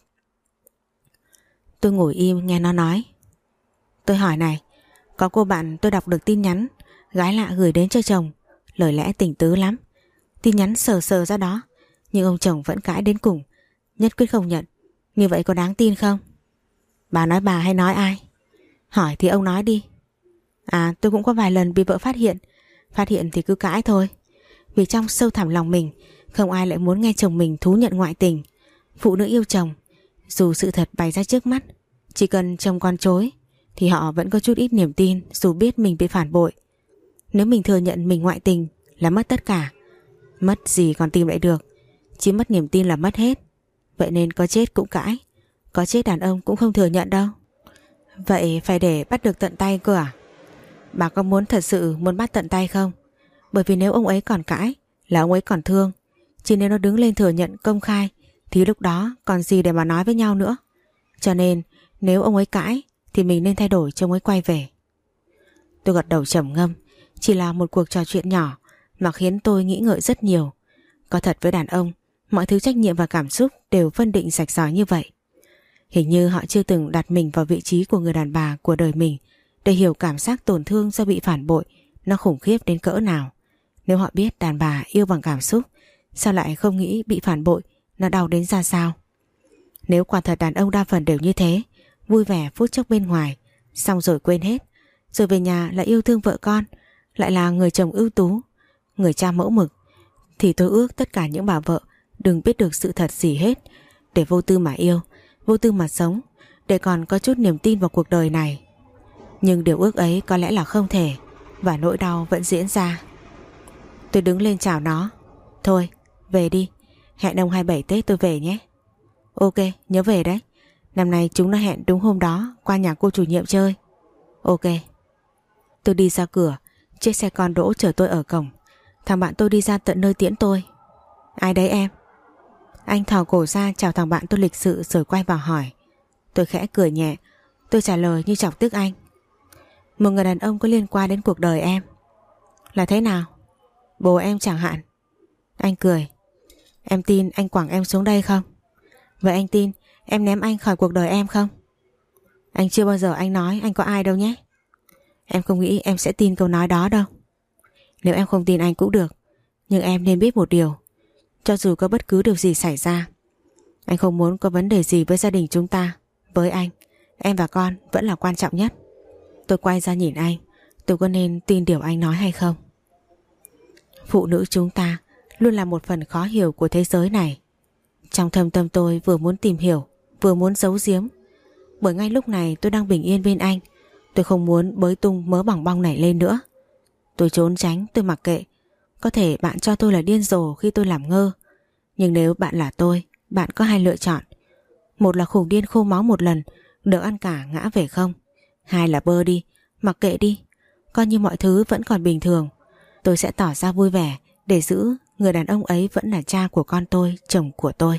Tôi ngồi im nghe nó nói. Tôi hỏi này, có cô bạn tôi đọc được tin nhắn gái lạ gửi đến cho chồng, lời lẽ tình tứ lắm. Tin nhắn sờ sờ ra đó, nhưng ông chồng vẫn cãi đến cùng, nhất quyết không nhận. Như vậy có đáng tin không? Bà nói bà hay nói ai? Hỏi thì ông nói đi. À, tôi cũng có vài lần bị vợ phát hiện. Phát hiện thì cứ cãi thôi. Vì trong sâu thẳm lòng mình, không ai lại muốn nghe chồng mình thú nhận ngoại tình. Phụ nữ yêu chồng, dù sự thật bày ra trước mắt, chỉ cần chồng con chối thì họ vẫn có chút ít niềm tin, dù biết mình bị phản bội. Nếu mình thừa nhận mình ngoại tình là mất tất cả. Mất gì còn tìm lại được, chỉ mất niềm tin là mất hết. Vậy nên có chết cũng cãi, có chết đàn ông cũng không thừa nhận đâu. Vậy phải để bắt được tận tay cơ à? Bà có muốn thật sự muốn bắt tận tay không? Bởi vì nếu ông ấy còn cãi là ông ấy còn thương. Chỉ nếu nó đứng lên thừa nhận công khai thì lúc đó còn gì để mà nói với nhau nữa. Cho nên nếu ông ấy cãi thì mình nên thay đổi cho ông ấy quay về. Tôi gật đầu trầm ngâm. Chỉ là một cuộc trò chuyện nhỏ mà khiến tôi nghĩ ngợi rất nhiều. Có thật với đàn ông, mọi thứ trách nhiệm và cảm xúc đều phân định rạch ròi như vậy. Hình như họ chưa từng đặt mình vào vị trí của người đàn bà của đời mình để hiểu cảm giác tổn thương do bị phản bội nó khủng khiếp đến cỡ nào. Nếu họ biết đàn bà yêu bằng cảm xúc, sao lại không nghĩ bị phản bội nó đau đến ra sao? Nếu quả thật đàn ông đa phần đều như thế, vui vẻ phút chốc bên ngoài, xong rồi quên hết, rồi về nhà lại yêu thương vợ con, lại là người chồng ưu tú, người cha mẫu mực, thì tôi ước tất cả những bà vợ đừng biết được sự thật gì hết, để vô tư mà yêu, vô tư mà sống, để còn có chút niềm tin vào cuộc đời này. Nhưng điều ước ấy có lẽ là không thể, và nỗi đau vẫn diễn ra. Tôi đứng lên chào nó. Thôi, về đi, hẹn ông hai mươi bảy Tết tôi về nhé. Ok, nhớ về đấy. Năm nay chúng nó hẹn đúng hôm đó qua nhà cô chủ nhiệm chơi. Ok. Tôi đi ra cửa, chiếc xe con đỗ chờ tôi ở cổng. Thằng bạn tôi đi ra tận nơi tiễn tôi. Ai đấy em? Anh thò cổ ra chào thằng bạn tôi lịch sự rồi quay vào hỏi. Tôi khẽ cười nhẹ. Tôi trả lời như chọc tức anh. Một người đàn ông có liên quan đến cuộc đời em. Là thế nào? Bố em chẳng hạn. Anh cười. Em tin anh quẳng em xuống đây không? Vậy anh tin em ném anh khỏi cuộc đời em không? Anh chưa bao giờ anh nói anh có ai đâu nhé. Em không nghĩ em sẽ tin câu nói đó đâu. Nếu em không tin anh cũng được, nhưng em nên biết một điều. Cho dù có bất cứ điều gì xảy ra, anh không muốn có vấn đề gì với gia đình chúng ta. Với anh, em và con vẫn là quan trọng nhất. Tôi quay ra nhìn anh. Tôi có nên tin điều anh nói hay không? Phụ nữ chúng ta luôn là một phần khó hiểu của thế giới này. Trong thâm tâm tôi vừa muốn tìm hiểu, vừa muốn giấu giếm. Bởi ngay lúc này tôi đang bình yên bên anh, Tôi không muốn bới tung mớ bỏng bong này lên nữa. Tôi trốn tránh, tôi mặc kệ. Có thể bạn cho tôi là điên rồ khi tôi làm ngơ. Nhưng nếu bạn là tôi, bạn có hai lựa chọn. Một là khủng điên khô máu một lần, được ăn cả ngã về không. Hai là bơ đi, mặc kệ đi. Coi như mọi thứ vẫn còn bình thường. Tôi sẽ tỏ ra vui vẻ để giữ người đàn ông ấy vẫn là cha của con tôi, chồng của tôi.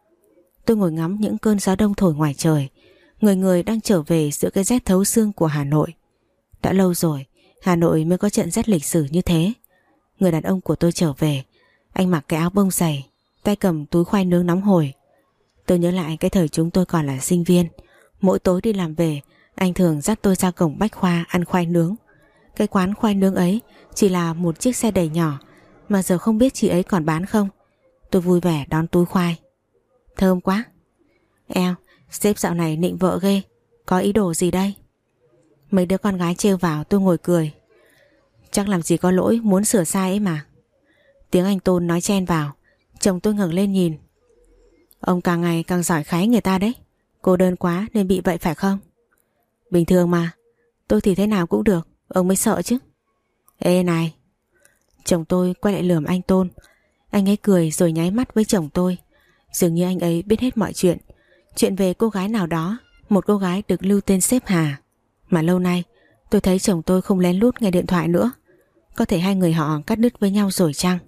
Tôi ngồi ngắm những cơn gió đông thổi ngoài trời. Người người đang trở về giữa cái rét thấu xương của Hà Nội. Đã lâu rồi Hà Nội mới có trận rét lịch sử như thế. Người đàn ông của tôi trở về. Anh mặc cái áo bông dày, tay cầm túi khoai nướng nóng hổi. Tôi nhớ lại cái thời chúng tôi còn là sinh viên. Mỗi tối đi làm về, anh thường dắt tôi ra cổng Bách Khoa ăn khoai nướng. Cái quán khoai nướng ấy chỉ là một chiếc xe đầy nhỏ, mà giờ không biết chị ấy còn bán không. Tôi vui vẻ đón túi khoai. Thơm quá. Eo, sếp dạo này nịnh vợ ghê. Có ý đồ gì đây? Mấy đứa con gái trêu vào, tôi ngồi cười. Chắc làm gì có lỗi, muốn sửa sai ấy mà. Tiếng anh Tôn nói chen vào. Chồng tôi ngẩng lên nhìn. Ông càng ngày càng giỏi khái người ta đấy. Cô đơn quá nên bị vậy phải không? Bình thường mà. Tôi thì thế nào cũng được. Ông mới sợ chứ. Ê này. Chồng tôi quay lại lườm anh Tôn. Anh ấy cười rồi nháy mắt với chồng tôi. Dường như anh ấy biết hết mọi chuyện. Chuyện về cô gái nào đó, một cô gái được lưu tên sếp Hà. Mà lâu nay tôi thấy chồng tôi không lén lút nghe điện thoại nữa. Có thể hai người họ cắt đứt với nhau rồi chăng?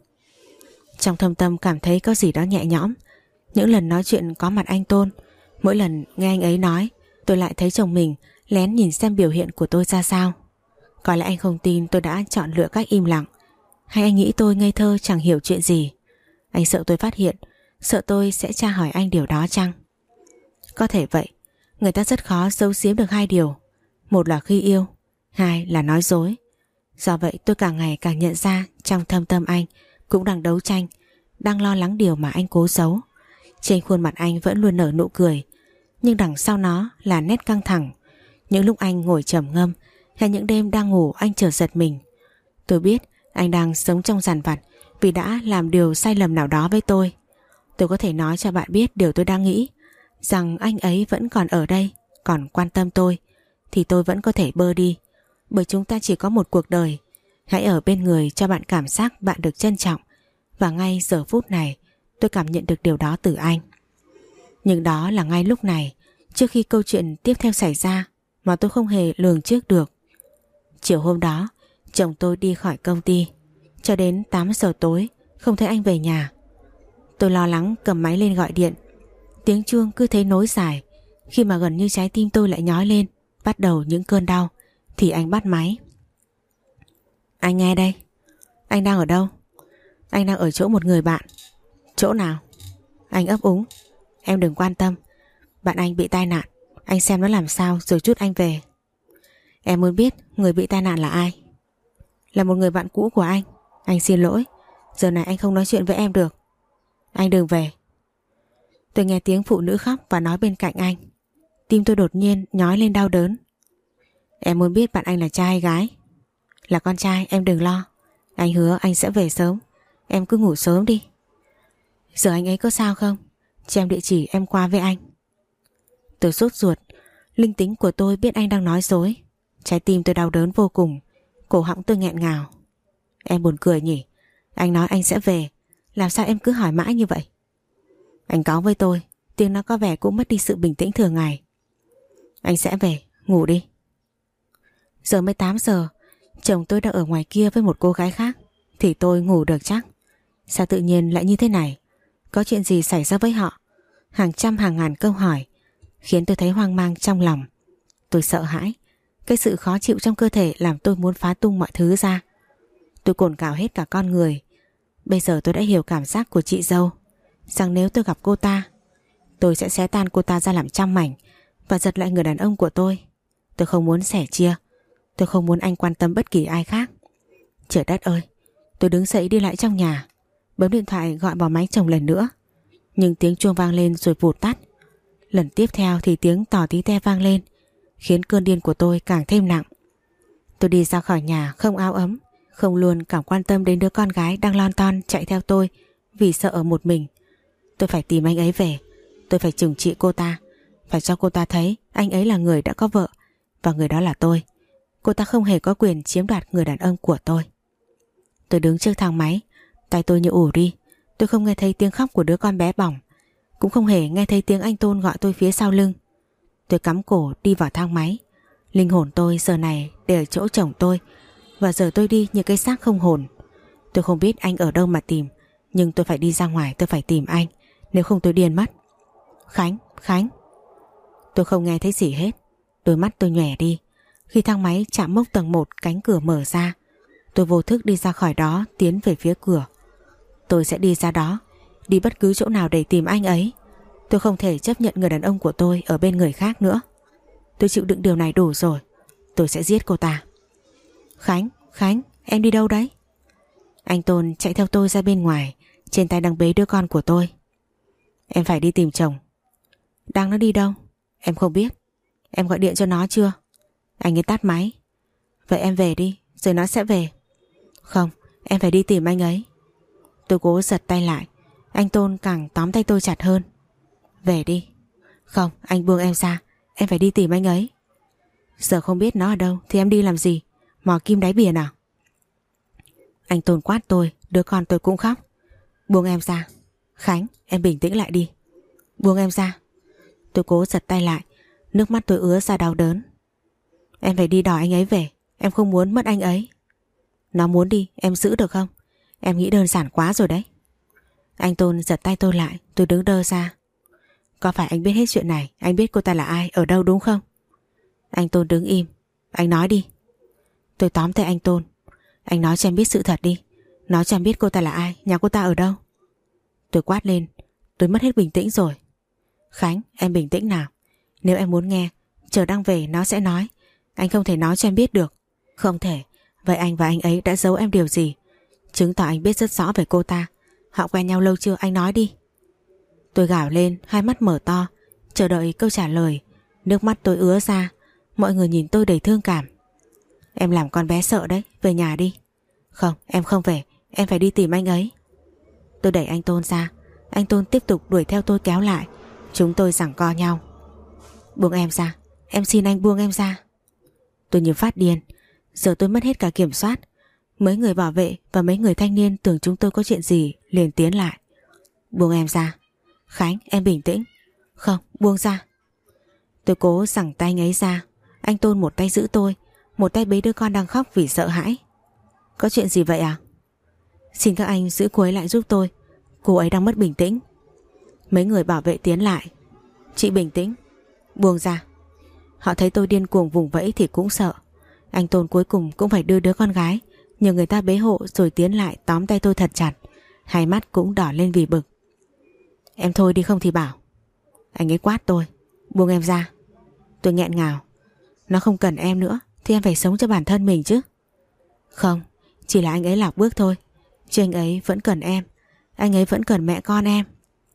Trong thâm tâm cảm thấy có gì đó nhẹ nhõm. Những lần nói chuyện có mặt anh Tôn, mỗi lần nghe anh ấy nói, tôi lại thấy chồng mình lén nhìn xem biểu hiện của tôi ra sao. Có lẽ anh không tin tôi đã chọn lựa cách im lặng. Hay anh nghĩ tôi ngây thơ chẳng hiểu chuyện gì. Anh sợ tôi phát hiện, sợ tôi sẽ tra hỏi anh điều đó chăng? Có thể vậy. Người ta rất khó giấu giếm được hai điều. Một là khi yêu, hai là nói dối. Do vậy tôi càng ngày càng nhận ra trong thâm tâm anh cũng đang đấu tranh, đang lo lắng điều mà anh cố giấu. Trên khuôn mặt anh vẫn luôn nở nụ cười, nhưng đằng sau nó là nét căng thẳng. Những lúc anh ngồi trầm ngâm, hay những đêm đang ngủ anh chợt giật mình. Tôi biết anh đang sống trong dằn vặt vì đã làm điều sai lầm nào đó với tôi. Tôi có thể nói cho bạn biết điều tôi đang nghĩ, rằng anh ấy vẫn còn ở đây, còn quan tâm tôi, thì tôi vẫn có thể bơ đi. Bởi chúng ta chỉ có một cuộc đời. Hãy ở bên người cho bạn cảm giác bạn được trân trọng. Và ngay giờ phút này tôi cảm nhận được điều đó từ anh. Nhưng đó là ngay lúc này, trước khi câu chuyện tiếp theo xảy ra, mà tôi không hề lường trước được. Chiều hôm đó chồng tôi đi khỏi công ty. Cho đến tám giờ tối không thấy anh về nhà. Tôi lo lắng cầm máy lên gọi điện. Tiếng chuông cứ thế nối dài. Khi mà gần như trái tim tôi lại nhói lên, bắt đầu những cơn đau, thì anh bắt máy. Anh nghe đây. Anh đang ở đâu? Anh đang ở chỗ một người bạn. Chỗ nào? Anh ấp úng. Em đừng quan tâm. Bạn anh bị tai nạn. Anh xem nó làm sao rồi chút anh về. Em muốn biết người bị tai nạn là ai? Là một người bạn cũ của anh. Anh xin lỗi. Giờ này anh không nói chuyện với em được. Anh đừng về. Tôi nghe tiếng phụ nữ khóc và nói bên cạnh anh. Tim tôi đột nhiên nhói lên đau đớn. Em muốn biết bạn anh là trai hay gái? Là con trai, em đừng lo. Anh hứa anh sẽ về sớm. Em cứ ngủ sớm đi. Giờ anh ấy có sao không? Cho em địa chỉ em qua với anh. Tôi sốt ruột. Linh tính của tôi biết anh đang nói dối. Trái tim tôi đau đớn vô cùng. Cổ họng tôi nghẹn ngào. Em buồn cười nhỉ? Anh nói anh sẽ về. Làm sao em cứ hỏi mãi như vậy? Anh cáu với tôi. Tiếng nó có vẻ cũng mất đi sự bình tĩnh thường ngày. Anh sẽ về, ngủ đi. Giờ mới tám giờ. Chồng tôi đang ở ngoài kia với một cô gái khác. Thì tôi ngủ được chắc? Sao tự nhiên lại như thế này? Có chuyện gì xảy ra với họ? Hàng trăm hàng ngàn câu hỏi khiến tôi thấy hoang mang trong lòng. Tôi sợ hãi. Cái sự khó chịu trong cơ thể làm tôi muốn phá tung mọi thứ ra. Tôi cồn cào hết cả con người. Bây giờ tôi đã hiểu cảm giác của chị dâu, rằng nếu tôi gặp cô ta, tôi sẽ xé tan cô ta ra làm trăm mảnh và giật lại người đàn ông của tôi. Tôi không muốn sẻ chia. Tôi không muốn anh quan tâm bất kỳ ai khác. Trời đất ơi. Tôi đứng dậy đi lại trong nhà, bấm điện thoại gọi vào máy chồng lần nữa. Nhưng tiếng chuông vang lên rồi vụt tắt. Lần tiếp theo thì tiếng tò tí te vang lên, khiến cơn điên của tôi càng thêm nặng. Tôi đi ra khỏi nhà không áo ấm, không luôn cảm quan tâm đến đứa con gái đang lon ton chạy theo tôi vì sợ ở một mình. Tôi phải tìm anh ấy về. Tôi phải trừng trị cô ta. Phải cho cô ta thấy anh ấy là người đã có vợ, và người đó là tôi. Cô ta không hề có quyền chiếm đoạt người đàn ông của tôi. Tôi đứng trước thang máy, tay tôi như ù đi. Tôi không nghe thấy tiếng khóc của đứa con bé bỏng, cũng không hề nghe thấy tiếng anh Tôn gọi tôi phía sau lưng. Tôi cắm cổ đi vào thang máy. Linh hồn tôi giờ này để ở chỗ chồng tôi, và giờ tôi đi như cái xác không hồn. Tôi không biết anh ở đâu mà tìm, nhưng tôi phải đi ra ngoài, tôi phải tìm anh, nếu không tôi điên mất. Khánh, Khánh. Tôi không nghe thấy gì hết. Đôi mắt tôi nhòe đi. Khi thang máy chạm mốc tầng một, cánh cửa mở ra. Tôi vô thức đi ra khỏi đó, tiến về phía cửa. Tôi sẽ đi ra đó, đi bất cứ chỗ nào để tìm anh ấy. Tôi không thể chấp nhận người đàn ông của tôi ở bên người khác nữa. Tôi chịu đựng điều này đủ rồi. Tôi sẽ giết cô ta. Khánh, Khánh, em đi đâu đấy? Anh Tôn chạy theo tôi ra bên ngoài, trên tay đang bế đứa con của tôi. Em phải đi tìm chồng. Đang nó đi đâu? Em không biết. Em gọi điện cho nó chưa? Anh ấy tắt máy. Vậy em về đi, rồi nó sẽ về. Không, em phải đi tìm anh ấy. Tôi cố giật tay lại. Anh Tôn càng tóm tay tôi chặt hơn. Về đi. Không, anh buông em ra. Em phải đi tìm anh ấy. Giờ không biết nó ở đâu thì em đi làm gì? Mò kim đáy biển à? Anh Tôn quát tôi. Đứa con tôi cũng khóc. Buông em ra. Khánh, em bình tĩnh lại đi. Buông em ra. Tôi cố giật tay lại. Nước mắt tôi ứa ra đau đớn. Em phải đi đòi anh ấy về. Em không muốn mất anh ấy. Nó muốn đi, em giữ được không? Em nghĩ đơn giản quá rồi đấy. Anh Tôn giật tay tôi lại. Tôi đứng đơ ra. Có phải anh biết hết chuyện này? Anh biết cô ta là ai, ở đâu đúng không? Anh Tôn đứng im. Anh nói đi. Tôi tóm tay anh Tôn. Anh nói cho em biết sự thật đi. Nói cho em biết cô ta là ai, nhà cô ta ở đâu. Tôi quát lên. Tôi mất hết bình tĩnh rồi. Khánh, em bình tĩnh nào. Nếu em muốn nghe, chờ đang về nó sẽ nói. Anh không thể nói cho em biết được. Không thể. Vậy anh và anh ấy đã giấu em điều gì? Chứng tỏ anh biết rất rõ về cô ta. Họ quen nhau lâu chưa, anh nói đi. Tôi gào lên, hai mắt mở to, chờ đợi câu trả lời. Nước mắt tôi ứa ra. Mọi người nhìn tôi đầy thương cảm. Em làm con bé sợ đấy, về nhà đi. Không, em không về, em phải đi tìm anh ấy. Tôi đẩy anh Tôn ra. Anh Tôn tiếp tục đuổi theo tôi kéo lại. Chúng tôi giằng co nhau. Buông em ra, em xin anh buông em ra. Tôi như phát điên. Giờ tôi mất hết cả kiểm soát. Mấy người bảo vệ và mấy người thanh niên tưởng chúng tôi có chuyện gì liền tiến lại. Buông em ra. Khánh, em bình tĩnh. Không, buông ra. Tôi cố giằng tay anh ấy ra. Anh Tôn một tay giữ tôi, một tay bế đứa con đang khóc vì sợ hãi. Có chuyện gì vậy à? Xin các anh giữ cô ấy lại giúp tôi. Cô ấy đang mất bình tĩnh. Mấy người bảo vệ tiến lại. Chị bình tĩnh. Buông ra. Họ thấy tôi điên cuồng vùng vẫy thì cũng sợ. Anh Tôn cuối cùng cũng phải đưa đứa con gái nhờ người ta bế hộ, rồi tiến lại tóm tay tôi thật chặt. Hai mắt cũng đỏ lên vì bực. Em thôi đi không thì bảo. Anh ấy quát tôi. Buông em ra. Tôi nghẹn ngào. Nó không cần em nữa thì em phải sống cho bản thân mình chứ. Không, chỉ là anh ấy lạc bước thôi, chứ anh ấy vẫn cần em. Anh ấy vẫn cần mẹ con em.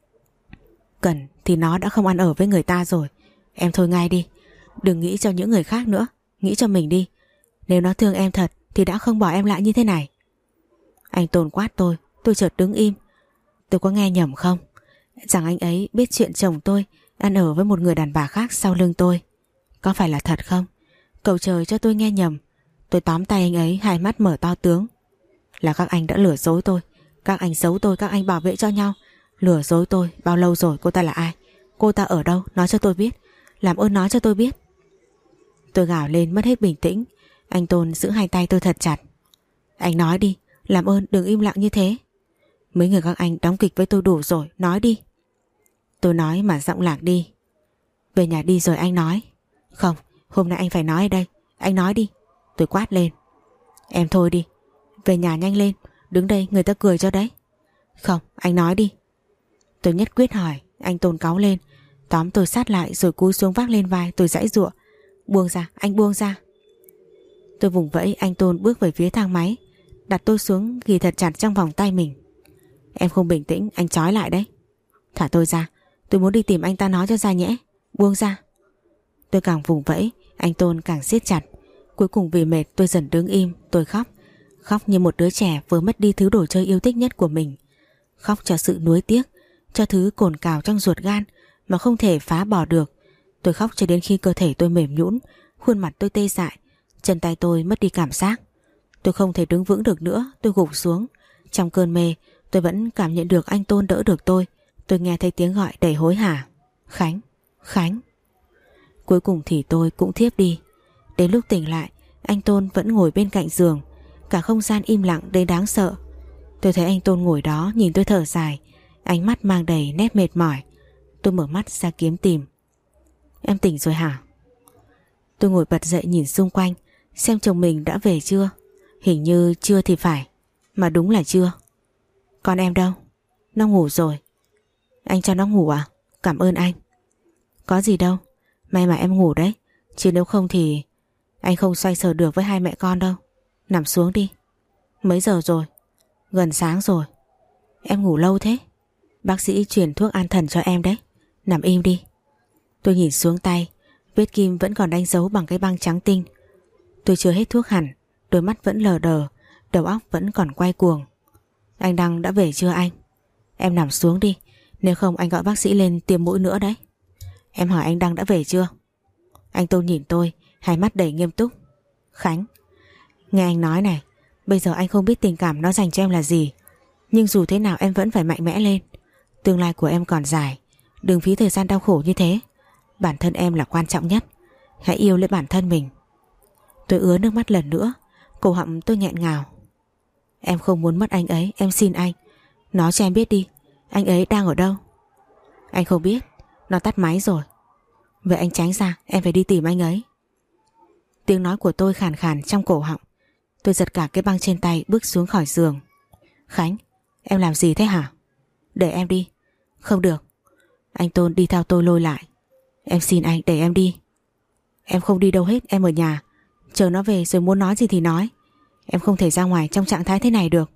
Cần thì nó đã không ăn ở với người ta rồi. Em thôi ngay đi. Đừng nghĩ cho những người khác nữa, nghĩ cho mình đi. Nếu nó thương em thật thì đã không bỏ em lại như thế này. Anh Tôn quát tôi. Tôi chợt đứng im. Tôi có nghe nhầm không? Rằng anh ấy biết chuyện chồng tôi ăn ở với một người đàn bà khác sau lưng tôi. Có phải là thật không? Cầu trời cho tôi nghe nhầm. Tôi tóm tay anh ấy, hai mắt mở to tướng. Là các anh đã lừa dối tôi. Các anh giấu tôi, các anh bảo vệ cho nhau. Lừa dối tôi, bao lâu rồi? Cô ta là ai? Cô ta ở đâu? Nói cho tôi biết. Làm ơn nói cho tôi biết. Tôi gào lên mất hết bình tĩnh. Anh Tôn giữ hai tay tôi thật chặt. Anh nói đi, làm ơn đừng im lặng như thế. Mấy người các anh đóng kịch với tôi đủ rồi, nói đi. Tôi nói mà giọng lạc đi. Về nhà đi rồi anh nói. Không, hôm nay anh phải nói ở đây. Anh nói đi. Tôi quát lên. Em thôi đi. Về nhà nhanh lên. Đứng đây người ta cười cho đấy. Không, anh nói đi. Tôi nhất quyết hỏi. Anh Tôn cáu lên, tóm tôi sát lại rồi cúi xuống vác lên vai. Tôi giãy giụa. Buông ra, anh buông ra. Tôi vùng vẫy. Anh Tôn bước về phía thang máy, đặt tôi xuống ghi thật chặt trong vòng tay mình. Em không bình tĩnh, anh trói lại đấy. Thả tôi ra. Tôi muốn đi tìm anh ta nói cho ra nhẽ. Buông ra. Tôi càng vùng vẫy, anh Tôn càng siết chặt. Cuối cùng vì mệt tôi dần đứng im. Tôi khóc. Khóc như một đứa trẻ vừa mất đi thứ đồ chơi yêu thích nhất của mình. Khóc cho sự nuối tiếc, cho thứ cồn cào trong ruột gan mà không thể phá bỏ được. Tôi khóc cho đến khi cơ thể tôi mềm nhũn, khuôn mặt tôi tê dại, Chân tay tôi mất đi cảm giác. Tôi không thể đứng vững được nữa, tôi gục xuống. Trong cơn mê, tôi vẫn cảm nhận được anh Tôn đỡ được tôi. Tôi nghe thấy tiếng gọi đầy hối hả. Khánh, Khánh. Cuối cùng thì tôi cũng thiếp đi. Đến lúc tỉnh lại, anh Tôn vẫn ngồi bên cạnh giường. Cả không gian im lặng đến đáng sợ. Tôi thấy anh Tôn ngồi đó nhìn tôi thở dài, ánh mắt mang đầy nét mệt mỏi. Tôi mở mắt ra kiếm tìm. Em tỉnh rồi hả? Tôi ngồi bật dậy nhìn xung quanh, xem chồng mình đã về chưa. Hình như chưa thì phải, mà đúng là chưa. Con em đâu? Nó ngủ rồi. Anh cho nó ngủ à? Cảm ơn anh. Có gì đâu, may mà em ngủ đấy, chứ nếu không thì anh không xoay sở được với hai mẹ con đâu. Nằm xuống đi. Mấy giờ rồi? Gần sáng rồi. Em ngủ lâu thế? Bác sĩ truyền thuốc an thần cho em đấy. Nằm im đi. Tôi nhìn xuống tay, vết kim vẫn còn đánh dấu bằng cái băng trắng tinh. Tôi chưa hết thuốc hẳn, đôi mắt vẫn lờ đờ, đầu óc vẫn còn quay cuồng. Anh Đăng đã về chưa anh? Em nằm xuống đi, nếu không anh gọi bác sĩ lên tiêm mũi nữa đấy. Em hỏi anh Đăng đã về chưa? Anh Tôn nhìn tôi, hai mắt đầy nghiêm túc. Khánh, nghe anh nói này, bây giờ anh không biết tình cảm nó dành cho em là gì, nhưng dù thế nào em vẫn phải mạnh mẽ lên. Tương lai của em còn dài, đừng phí thời gian đau khổ như thế. Bản thân em là quan trọng nhất, hãy yêu lấy bản thân mình. Tôi ứa nước mắt lần nữa, cổ họng tôi nghẹn ngào. Em không muốn mất anh ấy, em xin anh. Nói cho em biết đi, anh ấy đang ở đâu? Anh không biết, nó tắt máy rồi. Vậy anh tránh ra, em phải đi tìm anh ấy. Tiếng nói của tôi khàn khàn trong cổ họng. Tôi giật cả cái băng trên tay, bước xuống khỏi giường. Khánh, em làm gì thế hả? Để em đi. Không được. Anh Tôn đi theo tôi lôi lại. Em xin anh, để em đi. Em không đi đâu hết, em ở nhà. Chờ nó về rồi muốn nói gì thì nói. Em không thể ra ngoài trong trạng thái thế này được.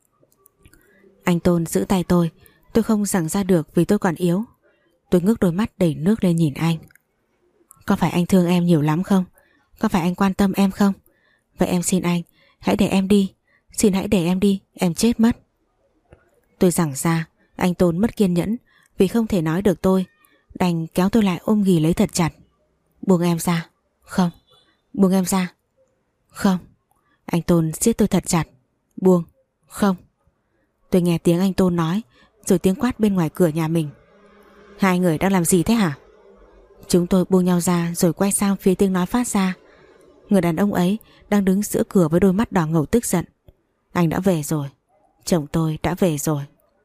Anh Tôn giữ tay tôi. Tôi không giằng ra được vì tôi còn yếu. Tôi ngước đôi mắt đầy nước lên nhìn anh. Có phải anh thương em nhiều lắm không? Có phải anh quan tâm em không? Vậy em xin anh, hãy để em đi. Xin hãy để em đi, em chết mất. Tôi giằng ra. Anh Tôn mất kiên nhẫn vì không thể nói được tôi, đành kéo tôi lại ôm ghì lấy thật chặt. Buông em ra. Không. Buông em ra. Không. Anh Tôn siết tôi thật chặt. Buông. Không. Tôi nghe tiếng anh Tôn nói, rồi tiếng quát bên ngoài cửa nhà mình. Hai người đang làm gì thế hả? Chúng tôi buông nhau ra rồi quay sang phía tiếng nói phát ra. Người đàn ông ấy đang đứng giữa cửa với đôi mắt đỏ ngầu tức giận. Anh đã về rồi. Chồng tôi đã về rồi.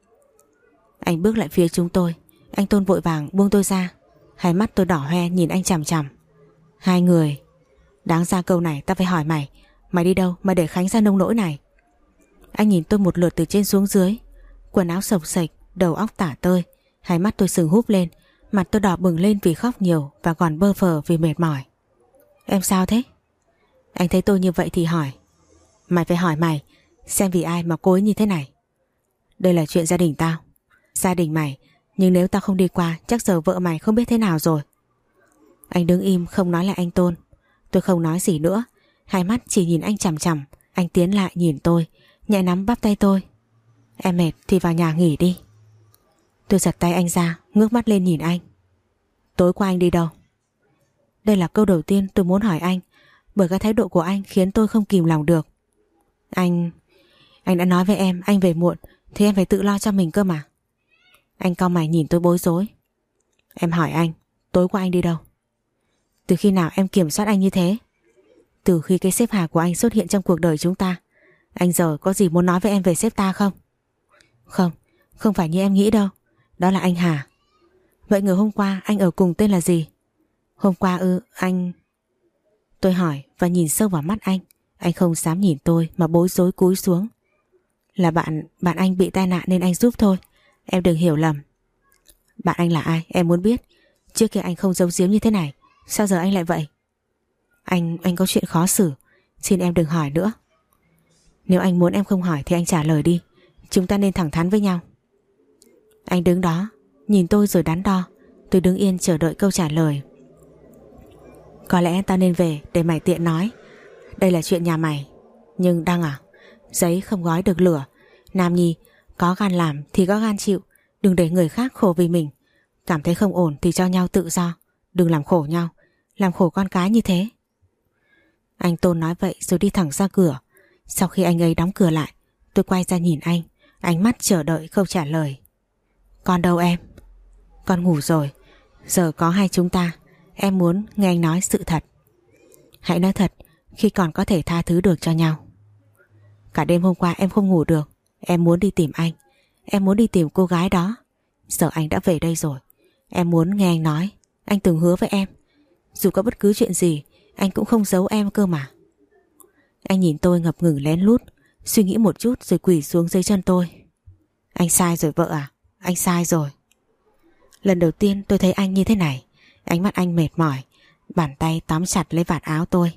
Anh bước lại phía chúng tôi. Anh Tôn vội vàng buông tôi ra. Hai mắt tôi đỏ hoe nhìn anh chằm chằm. Hai người. Đáng ra câu này ta phải hỏi mày. Mày đi đâu mà để Khánh ra nông nỗi này? Anh nhìn tôi một lượt từ trên xuống dưới. Quần áo xộc xệch, đầu óc tả tơi. Hai mắt tôi sừng húp lên. Mặt tôi đỏ bừng lên vì khóc nhiều và còn bơ phờ vì mệt mỏi. Em sao thế? Anh thấy tôi như vậy thì hỏi. Mày phải hỏi mày, xem vì ai mà cô ấy như thế này. Đây là chuyện gia đình tao. Gia đình mày, nhưng nếu tao không đi qua chắc giờ vợ mày không biết thế nào rồi. Anh đứng im không nói lại anh Tôn. Tôi không nói gì nữa. Hai mắt chỉ nhìn anh chằm chằm. Anh tiến lại nhìn tôi, nhẹ nắm bắp tay tôi. Em mệt thì vào nhà nghỉ đi. Tôi giật tay anh ra, ngước mắt lên nhìn anh. Tối qua anh đi đâu? Đây là câu đầu tiên tôi muốn hỏi anh, bởi cái thái độ của anh khiến tôi không kìm lòng được. Anh... Anh đã nói với em anh về muộn thì em phải tự lo cho mình cơ mà. Anh cau mày nhìn tôi bối rối. Em hỏi anh, tối qua anh đi đâu? Từ khi nào em kiểm soát anh như thế? Từ khi cái sếp Hà của anh xuất hiện trong cuộc đời chúng ta. Anh giờ có gì muốn nói với em về sếp ta không? Không, không phải như em nghĩ đâu. Đó là anh Hà. Vậy người hôm qua anh ở cùng tên là gì? Hôm qua ư, anh... Tôi hỏi và nhìn sâu vào mắt anh. Anh không dám nhìn tôi mà bối rối cúi xuống. Là bạn, bạn anh bị tai nạn nên anh giúp thôi. Em đừng hiểu lầm. Bạn anh là ai? Em muốn biết. Trước kia anh không giấu giếm như thế này. Sao giờ anh lại vậy? Anh, anh có chuyện khó xử. Xin em đừng hỏi nữa. Nếu anh muốn em không hỏi thì anh trả lời đi. Chúng ta nên thẳng thắn với nhau. Anh đứng đó, nhìn tôi rồi đắn đo. Tôi đứng yên chờ đợi câu trả lời. Có lẽ tao nên về để mày tiện nói. Đây là chuyện nhà mày. Nhưng Đăng à, giấy không gói được lửa. Nam nhi, có gan làm thì có gan chịu. Đừng để người khác khổ vì mình. Cảm thấy không ổn thì cho nhau tự do. Đừng làm khổ nhau, làm khổ con cái như thế. Anh Tôn nói vậy rồi đi thẳng ra cửa. Sau khi anh ấy đóng cửa lại, tôi quay ra nhìn anh, ánh mắt chờ đợi không trả lời. Con đâu em? Con ngủ rồi. Giờ có hai chúng ta, em muốn nghe anh nói sự thật. Hãy nói thật khi còn có thể tha thứ được cho nhau. Cả đêm hôm qua em không ngủ được. Em muốn đi tìm anh. Em muốn đi tìm cô gái đó. Giờ anh đã về đây rồi. Em muốn nghe anh nói. Anh từng hứa với em, dù có bất cứ chuyện gì anh cũng không giấu em cơ mà. Anh nhìn tôi ngập ngừng lén lút, suy nghĩ một chút rồi quỳ xuống dưới chân tôi. Anh sai rồi vợ à? Anh sai rồi. Lần đầu tiên tôi thấy anh như thế này. Ánh mắt anh mệt mỏi, bàn tay tóm chặt lấy vạt áo tôi.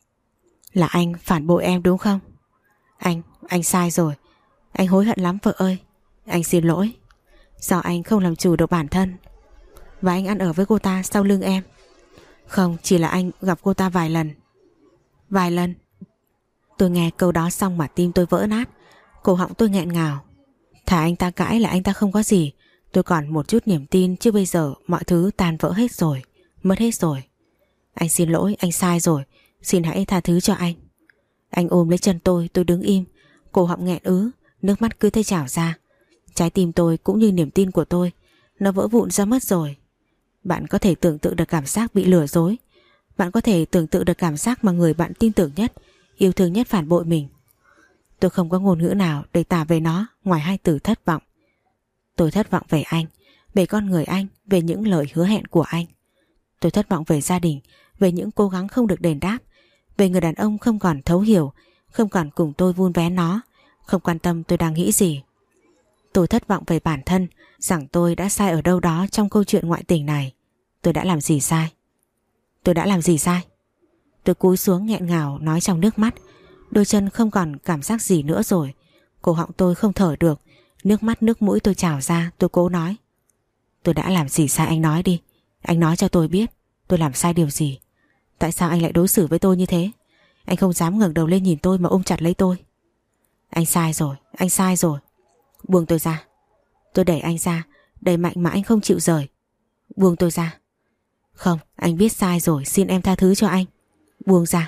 Là anh phản bội em đúng không? Anh, anh sai rồi. Anh hối hận lắm vợ ơi. Anh xin lỗi. Do anh không làm chủ được bản thân. Và anh ăn ở với cô ta sau lưng em. Không, chỉ là anh gặp cô ta vài lần. Vài lần? Tôi nghe câu đó xong mà tim tôi vỡ nát. Cổ họng tôi nghẹn ngào. Thà anh ta cãi là anh ta không có gì, tôi còn một chút niềm tin. Chứ bây giờ mọi thứ tan vỡ hết rồi, mất hết rồi. Anh xin lỗi, anh sai rồi. Xin hãy tha thứ cho anh. Anh ôm lấy chân tôi, tôi đứng im. Cổ họng nghẹn ứ, nước mắt cứ thế trào ra. Trái tim tôi cũng như niềm tin của tôi, nó vỡ vụn ra mất rồi. Bạn có thể tưởng tượng được cảm giác bị lừa dối. Bạn có thể tưởng tượng được cảm giác mà người bạn tin tưởng nhất, yêu thương nhất phản bội mình. Tôi không có ngôn ngữ nào để tả về nó ngoài hai từ thất vọng. Tôi thất vọng về anh, về con người anh, về những lời hứa hẹn của anh. Tôi thất vọng về gia đình, về những cố gắng không được đền đáp, về người đàn ông không còn thấu hiểu, không còn cùng tôi vun vén nó, không quan tâm tôi đang nghĩ gì. Tôi thất vọng về bản thân, rằng tôi đã sai ở đâu đó trong câu chuyện ngoại tình này. Tôi đã làm gì sai? Tôi đã làm gì sai? Tôi cúi xuống nghẹn ngào nói trong nước mắt. Đôi chân không còn cảm giác gì nữa rồi. Cổ họng tôi không thở được. Nước mắt nước mũi tôi trào ra. Tôi cố nói. Tôi đã làm gì sai anh nói đi. Anh nói cho tôi biết tôi làm sai điều gì. Tại sao anh lại đối xử với tôi như thế? Anh không dám ngẩng đầu lên nhìn tôi mà ôm chặt lấy tôi. Anh sai rồi, anh sai rồi. Buông tôi ra. Tôi đẩy anh ra, đẩy mạnh mà anh không chịu rời. Buông tôi ra. Không, anh biết sai rồi, xin em tha thứ cho anh. Buông ra.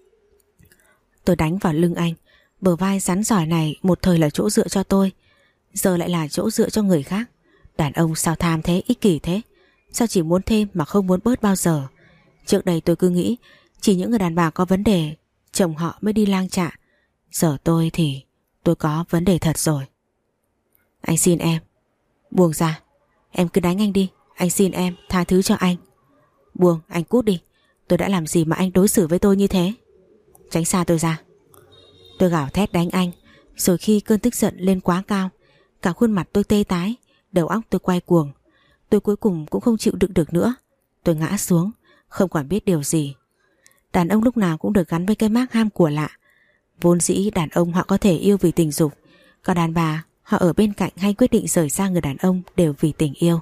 Tôi đánh vào lưng anh. Bờ vai rắn giỏi này một thời là chỗ dựa cho tôi, giờ lại là chỗ dựa cho người khác. Đàn ông sao tham thế, ích kỷ thế? Sao chỉ muốn thêm mà không muốn bớt bao giờ? Trước đây tôi cứ nghĩ chỉ những người đàn bà có vấn đề chồng họ mới đi lang chạ. Giờ tôi thì tôi có vấn đề thật rồi. Anh xin em. Buông ra. Em cứ đánh anh đi. Anh xin em, tha thứ cho anh. Buông, anh cút đi. Tôi đã làm gì mà anh đối xử với tôi như thế? Tránh xa tôi ra. Tôi gào thét đánh anh. Rồi khi cơn tức giận lên quá cao, cả khuôn mặt tôi tê tái, đầu óc tôi quay cuồng. Tôi cuối cùng cũng không chịu đựng được nữa. Tôi ngã xuống, không còn biết điều gì. Đàn ông lúc nào cũng được gắn với cái mác ham của lạ. Vốn dĩ đàn ông họ có thể yêu vì tình dục, còn đàn bà họ ở bên cạnh hay quyết định rời xa người đàn ông đều vì tình yêu.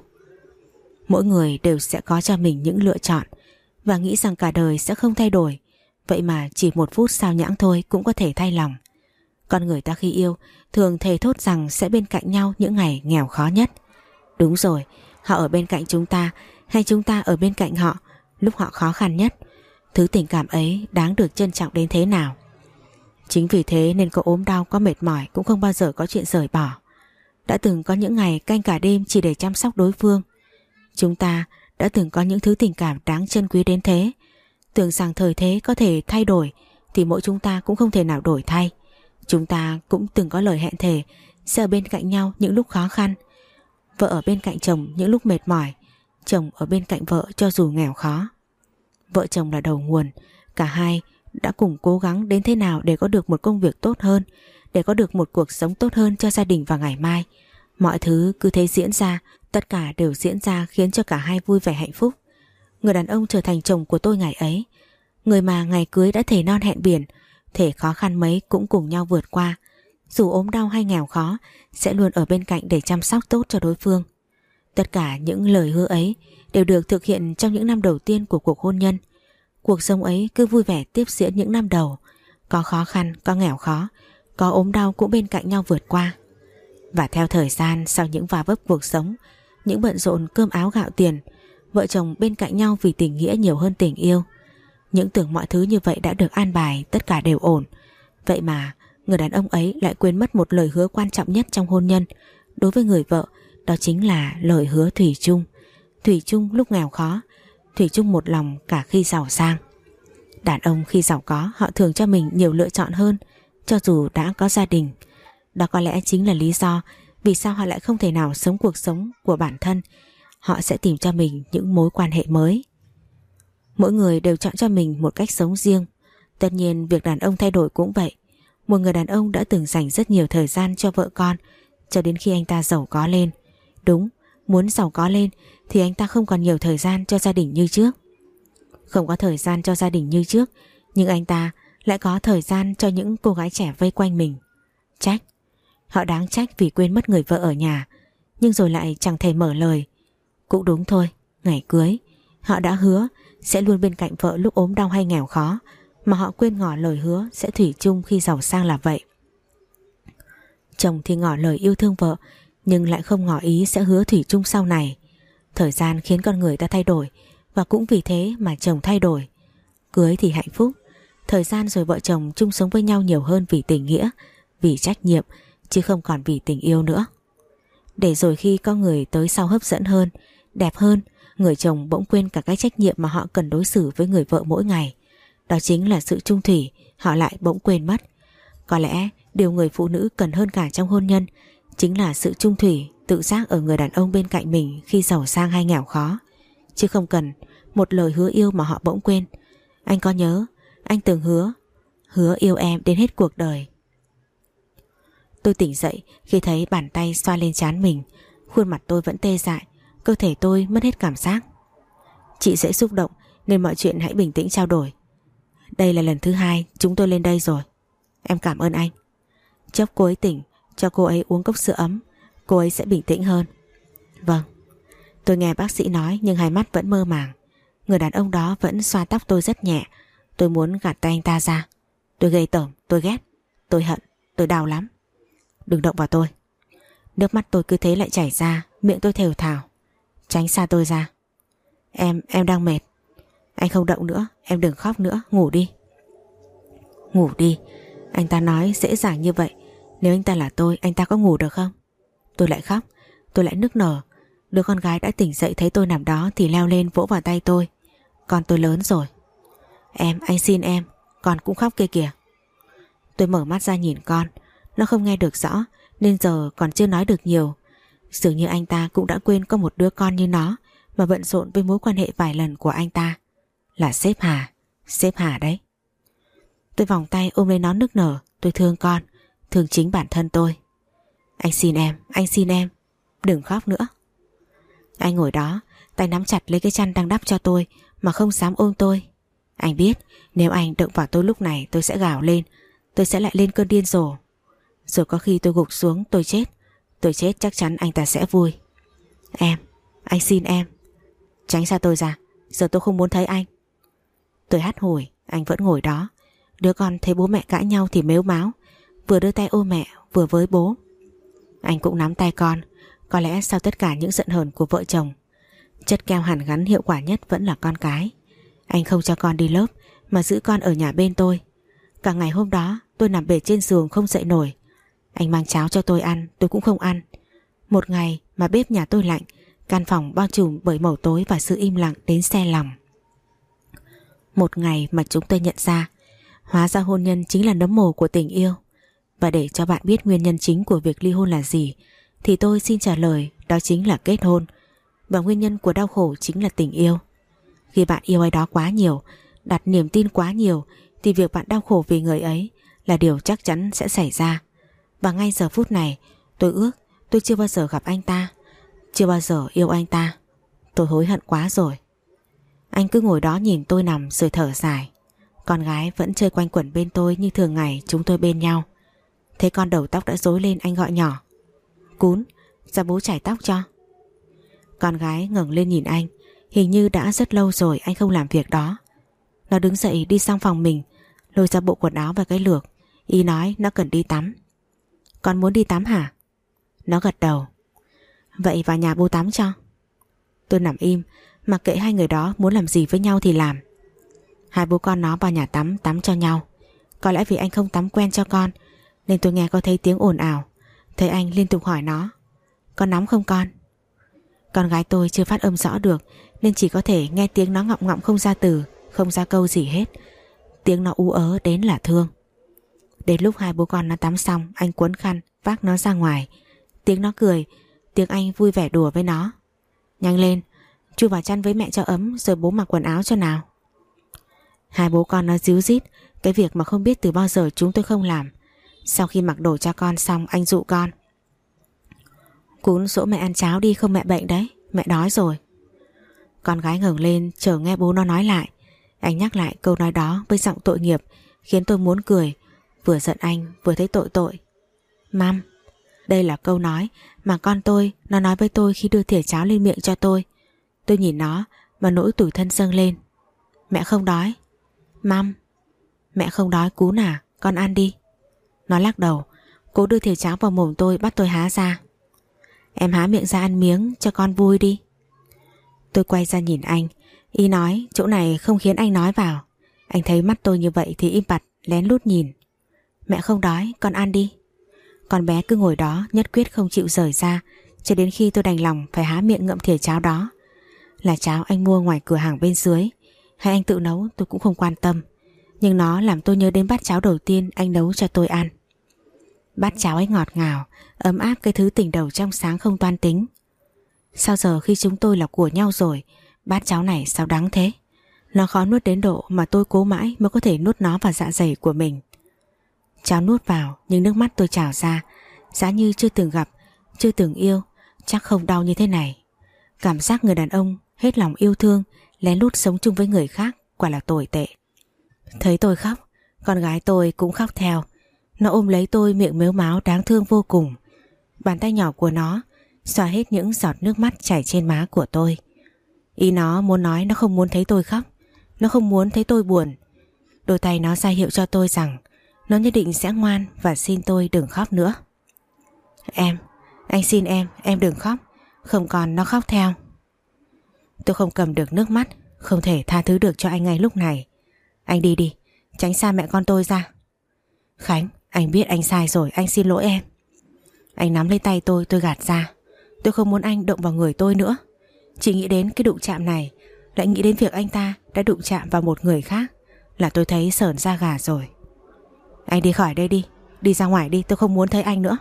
Mỗi người đều sẽ có cho mình những lựa chọn và nghĩ rằng cả đời sẽ không thay đổi. Vậy mà chỉ một phút sao nhãng thôi cũng có thể thay lòng. Con người ta khi yêu thường thề thốt rằng sẽ bên cạnh nhau những ngày nghèo khó nhất. Đúng rồi, họ ở bên cạnh chúng ta hay chúng ta ở bên cạnh họ lúc họ khó khăn nhất. Thứ tình cảm ấy đáng được trân trọng đến thế nào. Chính vì thế nên có ốm đau, có mệt mỏi cũng không bao giờ có chuyện rời bỏ. Đã từng có những ngày canh cả đêm chỉ để chăm sóc đối phương. Chúng ta đã từng có những thứ tình cảm đáng trân quý đến thế. Tưởng rằng thời thế có thể thay đổi thì mỗi chúng ta cũng không thể nào đổi thay. Chúng ta cũng từng có lời hẹn thề sẽ ở bên cạnh nhau những lúc khó khăn. Vợ ở bên cạnh chồng những lúc mệt mỏi, chồng ở bên cạnh vợ cho dù nghèo khó. Vợ chồng là đầu nguồn. Cả hai đã cùng cố gắng đến thế nào để có được một công việc tốt hơn, để có được một cuộc sống tốt hơn cho gia đình vào ngày mai. Mọi thứ cứ thế diễn ra, tất cả đều diễn ra khiến cho cả hai vui vẻ hạnh phúc. Người đàn ông trở thành chồng của tôi ngày ấy, người mà ngày cưới đã thề non hẹn biển, thể khó khăn mấy cũng cùng nhau vượt qua. Dù ốm đau hay nghèo khó, sẽ luôn ở bên cạnh để chăm sóc tốt cho đối phương. Tất cả những lời hứa ấy đều được thực hiện trong những năm đầu tiên của cuộc hôn nhân. Cuộc sống ấy cứ vui vẻ tiếp diễn những năm đầu. Có khó khăn, có nghèo khó, có ốm đau cũng bên cạnh nhau vượt qua. Và theo thời gian, sau những va vấp cuộc sống, những bận rộn cơm áo gạo tiền, vợ chồng bên cạnh nhau vì tình nghĩa nhiều hơn tình yêu. Những tưởng mọi thứ như vậy đã được an bài, tất cả đều ổn. Vậy mà người đàn ông ấy lại quên mất một lời hứa quan trọng nhất trong hôn nhân đối với người vợ, đó chính là lời hứa thủy chung. Thủy chung lúc nghèo khó, thủy chung một lòng cả khi giàu sang. Đàn ông khi giàu có họ thường cho mình nhiều lựa chọn hơn, cho dù đã có gia đình. Đó có lẽ chính là lý do vì sao họ lại không thể nào sống cuộc sống của bản thân. Họ sẽ tìm cho mình những mối quan hệ mới. Mỗi người đều chọn cho mình một cách sống riêng. Tất nhiên việc đàn ông thay đổi cũng vậy. Một người đàn ông đã từng dành rất nhiều thời gian cho vợ con cho đến khi anh ta giàu có lên. Đúng, muốn giàu có lên thì anh ta không còn nhiều thời gian cho gia đình như trước. Không có thời gian cho gia đình như trước, nhưng anh ta lại có thời gian cho những cô gái trẻ vây quanh mình. Trách, họ đáng trách vì quên mất người vợ ở nhà, nhưng rồi lại chẳng thể mở lời. Cũng đúng thôi, ngày cưới họ đã hứa sẽ luôn bên cạnh vợ lúc ốm đau hay nghèo khó, mà họ quên ngỏ lời hứa sẽ thủy chung khi giàu sang là vậy. Chồng thì ngỏ lời yêu thương vợ, nhưng lại không ngỏ ý sẽ hứa thủy chung sau này. Thời gian khiến con người ta thay đổi, và cũng vì thế mà chồng thay đổi. Cưới thì hạnh phúc, thời gian rồi vợ chồng chung sống với nhau nhiều hơn vì tình nghĩa, vì trách nhiệm, chứ không còn vì tình yêu nữa. Để rồi khi có người tới sau hấp dẫn hơn, đẹp hơn, người chồng bỗng quên cả cái trách nhiệm mà họ cần đối xử với người vợ mỗi ngày. Đó chính là sự chung thủy, họ lại bỗng quên mất. Có lẽ điều người phụ nữ cần hơn cả trong hôn nhân chính là sự chung thủy, tự giác ở người đàn ông bên cạnh mình khi giàu sang hay nghèo khó, chứ không cần một lời hứa yêu mà họ bỗng quên. Anh có nhớ, anh từng hứa, hứa yêu em đến hết cuộc đời. Tôi tỉnh dậy khi thấy bàn tay xoa lên trán mình. Khuôn mặt tôi vẫn tê dại, cơ thể tôi mất hết cảm giác. Chị dễ xúc động nên mọi chuyện hãy bình tĩnh trao đổi. Đây là lần thứ hai chúng tôi lên đây rồi. Em cảm ơn anh. Chốc cô ấy tỉnh, cho cô ấy uống cốc sữa ấm, cô ấy sẽ bình tĩnh hơn. Vâng. Tôi nghe bác sĩ nói nhưng hai mắt vẫn mơ màng. Người đàn ông đó vẫn xoa tóc tôi rất nhẹ. Tôi muốn gạt tay anh ta ra. Tôi ghê tởm, tôi ghét, tôi hận, tôi đau lắm. Đừng động vào tôi. Nước mắt tôi cứ thế lại chảy ra, miệng tôi thều thào. Tránh xa tôi ra. Em, em đang mệt. Anh không động nữa, em đừng khóc nữa, ngủ đi. Ngủ đi. Anh ta nói dễ dàng như vậy. Nếu anh ta là tôi, anh ta có ngủ được không? Tôi lại khóc, tôi lại nức nở. Đứa con gái đã tỉnh dậy thấy tôi nằm đó thì leo lên vỗ vào tay tôi. Con tôi lớn rồi. Em, anh xin em. Con cũng khóc kia kìa. Tôi mở mắt ra nhìn con. Nó không nghe được rõ nên giờ còn chưa nói được nhiều. Dường như anh ta cũng đã quên có một đứa con như nó mà bận rộn với mối quan hệ vài lần của anh ta. Là sếp Hà. Sếp Hà đấy. Tôi vòng tay ôm lấy nó nức nở. Tôi thương con, thương chính bản thân tôi. Anh xin em, anh xin em. Đừng khóc nữa. Anh ngồi đó, tay nắm chặt lấy cái chăn đang đắp cho tôi mà không dám ôm tôi. Anh biết nếu anh động vào tôi lúc này tôi sẽ gào lên. Tôi sẽ lại lên cơn điên rồ. Rồi có khi tôi gục xuống tôi chết. Tôi chết chắc chắn anh ta sẽ vui. Em, anh xin em. Tránh xa tôi ra. Giờ tôi không muốn thấy anh. Tôi hắt hủi, anh vẫn ngồi đó. Đứa con thấy bố mẹ cãi nhau thì mếu máo, vừa đưa tay ôm mẹ vừa với bố. Anh cũng nắm tay con. Có lẽ sau tất cả những giận hờn của vợ chồng, chất keo hàn gắn hiệu quả nhất vẫn là con cái. Anh không cho con đi lớp mà giữ con ở nhà bên tôi. Cả ngày hôm đó tôi nằm bệt trên giường không dậy nổi. Anh mang cháo cho tôi ăn, tôi cũng không ăn. Một ngày mà bếp nhà tôi lạnh, căn phòng bao trùm bởi màu tối và sự im lặng đến xe lòng. Một ngày mà chúng tôi nhận ra, hóa ra hôn nhân chính là nấm mồ của tình yêu. Và để cho bạn biết nguyên nhân chính của việc ly hôn là gì, thì tôi xin trả lời đó chính là kết hôn. Và nguyên nhân của đau khổ chính là tình yêu. Khi bạn yêu ai đó quá nhiều, đặt niềm tin quá nhiều, thì việc bạn đau khổ vì người ấy là điều chắc chắn sẽ xảy ra. Và ngay giờ phút này tôi ước tôi chưa bao giờ gặp anh ta, chưa bao giờ yêu anh ta. Tôi hối hận quá rồi. Anh cứ ngồi đó nhìn tôi nằm rồi thở dài. Con gái vẫn chơi quanh quẩn bên tôi như thường ngày chúng tôi bên nhau. Thấy con đầu tóc đã rối lên, anh gọi nhỏ. Cún, ra bố chải tóc cho. Con gái ngẩng lên nhìn anh. Hình như đã rất lâu rồi anh không làm việc đó. Nó đứng dậy đi sang phòng mình, lôi ra bộ quần áo và cái lược. Ý nói nó cần đi tắm. Con muốn đi tắm hả? Nó gật đầu. Vậy vào nhà bố tắm cho. Tôi nằm im, mặc kệ hai người đó muốn làm gì với nhau thì làm. Hai bố con nó vào nhà tắm tắm cho nhau. Có lẽ vì anh không tắm quen cho con nên tôi nghe có thấy tiếng ồn ào. Thấy anh liên tục hỏi nó: Con nóng không con? Con gái tôi chưa phát âm rõ được nên chỉ có thể nghe tiếng nó ngọng ngọng không ra từ, không ra câu gì hết. Tiếng nó ú ớ đến là thương. Đến lúc hai bố con nó tắm xong, anh cuốn khăn vác nó ra ngoài. Tiếng nó cười, tiếng anh vui vẻ đùa với nó: Nhanh lên, chui vào chăn với mẹ cho ấm rồi bố mặc quần áo cho nào. Hai bố con nó díu dít cái việc mà không biết từ bao giờ chúng tôi không làm. Sau khi mặc đồ cho con xong, anh dụ con: Cún dỗ mẹ ăn cháo đi, không mẹ bệnh đấy, mẹ đói rồi. Con gái ngẩng lên chờ nghe bố nó nói lại. Anh nhắc lại câu nói đó với giọng tội nghiệp khiến tôi muốn cười, vừa giận anh vừa thấy tội tội. Măm, đây là câu nói mà con tôi nó nói với tôi khi đưa thìa cháo lên miệng cho tôi. Tôi nhìn nó mà nỗi tủi thân dâng lên. Mẹ không đói. Măm, mẹ không đói Cún à, con ăn đi. Nó lắc đầu, cố đưa thìa cháo vào mồm tôi, bắt tôi há ra. Em há miệng ra ăn miếng cho con vui đi. Tôi quay ra nhìn anh, ý nói chỗ này không khiến anh nói vào. Anh thấy mắt tôi như vậy thì im bặt lén lút nhìn. Mẹ không đói, con ăn đi. Con bé cứ ngồi đó nhất quyết không chịu rời ra, cho đến khi tôi đành lòng phải há miệng ngậm thìa cháo đó. Là cháo anh mua ngoài cửa hàng bên dưới hay anh tự nấu tôi cũng không quan tâm, nhưng nó làm tôi nhớ đến bát cháo đầu tiên anh nấu cho tôi ăn. Bát cháo ấy ngọt ngào, ấm áp, cái thứ tình đầu trong sáng không toan tính. Sao giờ khi chúng tôi là của nhau rồi, bát cháo này sao đắng thế? Nó khó nuốt đến độ mà tôi cố mãi mới có thể nuốt nó vào dạ dày của mình. Cháo nuốt vào nhưng nước mắt tôi trào ra, giá như chưa từng gặp, chưa từng yêu, chắc không đau như thế này. Cảm giác người đàn ông hết lòng yêu thương lén lút sống chung với người khác quả là tồi tệ. Thấy tôi khóc, con gái tôi cũng khóc theo. Nó ôm lấy tôi miệng mếu máo đáng thương vô cùng. Bàn tay nhỏ của nó xoa hết những giọt nước mắt chảy trên má của tôi. Ý nó muốn nói nó không muốn thấy tôi khóc, nó không muốn thấy tôi buồn. Đôi tay nó ra hiệu cho tôi rằng nó nhất định sẽ ngoan và xin tôi đừng khóc nữa. Em, anh xin em, em đừng khóc. Không còn nó khóc theo. Tôi không cầm được nước mắt, không thể tha thứ được cho anh ngay lúc này. Anh đi đi, tránh xa mẹ con tôi ra. Khánh, anh biết anh sai rồi, anh xin lỗi em. Anh nắm lấy tay tôi, tôi gạt ra. Tôi không muốn anh động vào người tôi nữa. Chỉ nghĩ đến cái đụng chạm này, lại nghĩ đến việc anh ta đã đụng chạm vào một người khác là tôi thấy sởn da gà rồi. Anh đi khỏi đây đi, đi ra ngoài đi, tôi không muốn thấy anh nữa.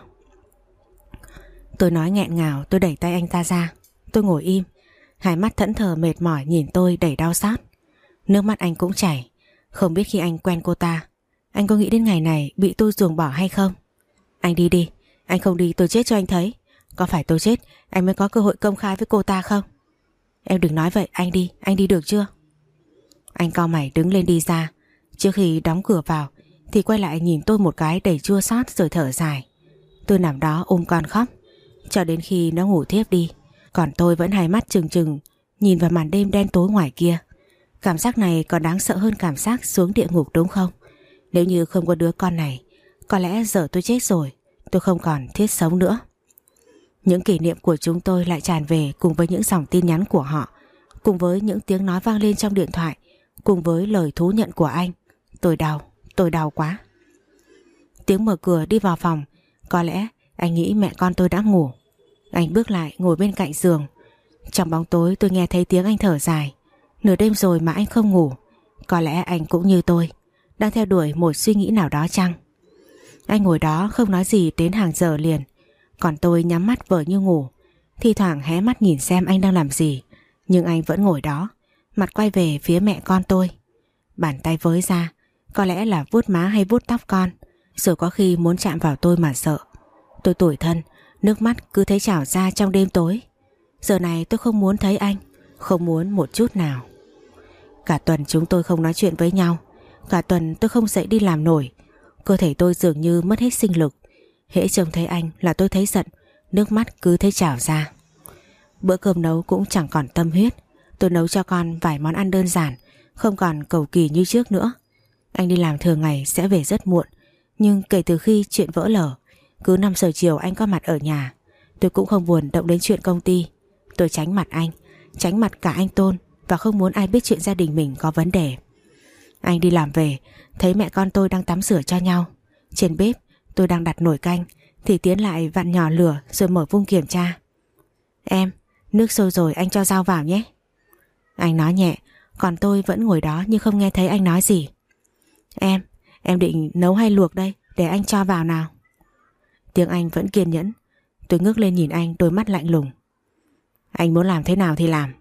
Tôi nói nghẹn ngào, tôi đẩy tay anh ta ra. Tôi ngồi im, hai mắt thẫn thờ mệt mỏi nhìn tôi đầy đau xót. Nước mắt anh cũng chảy. Không biết khi anh quen cô ta, anh có nghĩ đến ngày này bị tôi ruồng bỏ hay không? Anh đi đi, anh không đi tôi chết cho anh thấy. Có phải tôi chết anh mới có cơ hội công khai với cô ta không? Em đừng nói vậy, anh đi, anh đi được chưa? Anh cau mày đứng lên đi ra. Trước khi đóng cửa vào thì quay lại nhìn tôi một cái đầy chua xót rồi thở dài. Tôi nằm đó ôm con khóc cho đến khi nó ngủ thiếp đi. Còn tôi vẫn hai mắt trừng trừng nhìn vào màn đêm đen tối ngoài kia. Cảm giác này còn đáng sợ hơn cảm giác xuống địa ngục đúng không? Nếu như không có đứa con này, có lẽ giờ tôi chết rồi, tôi không còn thiết sống nữa. Những kỷ niệm của chúng tôi lại tràn về cùng với những dòng tin nhắn của họ, cùng với những tiếng nói vang lên trong điện thoại, cùng với lời thú nhận của anh. Tôi đau, tôi đau quá. Tiếng mở cửa đi vào phòng. Có lẽ anh nghĩ mẹ con tôi đã ngủ. Anh bước lại ngồi bên cạnh giường. Trong bóng tối tôi nghe thấy tiếng anh thở dài. Nửa đêm rồi mà anh không ngủ. Có lẽ anh cũng như tôi, đang theo đuổi một suy nghĩ nào đó chăng? Anh ngồi đó không nói gì đến hàng giờ liền. Còn tôi nhắm mắt vờ như ngủ. Thi thoảng hé mắt nhìn xem anh đang làm gì. Nhưng anh vẫn ngồi đó, mặt quay về phía mẹ con tôi. Bàn tay với ra, có lẽ là vuốt má hay vuốt tóc con, rồi có khi muốn chạm vào tôi mà sợ. Tôi tủi thân, nước mắt cứ thấy trào ra trong đêm tối. Giờ này tôi không muốn thấy anh, không muốn một chút nào. Cả tuần chúng tôi không nói chuyện với nhau. Cả tuần tôi không dậy đi làm nổi. Cơ thể tôi dường như mất hết sinh lực. Hễ trông thấy anh là tôi thấy giận, nước mắt cứ thấy trào ra. Bữa cơm nấu cũng chẳng còn tâm huyết. Tôi nấu cho con vài món ăn đơn giản, không còn cầu kỳ như trước nữa. Anh đi làm thường ngày sẽ về rất muộn, nhưng kể từ khi chuyện vỡ lở, cứ năm giờ chiều anh có mặt ở nhà. Tôi cũng không buồn động đến chuyện công ty. Tôi tránh mặt anh, tránh mặt cả anh Tôn, và không muốn ai biết chuyện gia đình mình có vấn đề. Anh đi làm về, thấy mẹ con tôi đang tắm rửa cho nhau. Trên bếp tôi đang đặt nồi canh thì Tiến lại vặn nhỏ lửa rồi mở vung kiểm tra. Em, nước sôi rồi, anh cho rau vào nhé. Anh nói nhẹ, còn tôi vẫn ngồi đó như không nghe thấy anh nói gì. Em, em định nấu hay luộc đây, để anh cho vào nào. Tiếng anh vẫn kiên nhẫn. Tôi ngước lên nhìn anh, đôi mắt lạnh lùng. Anh muốn làm thế nào thì làm.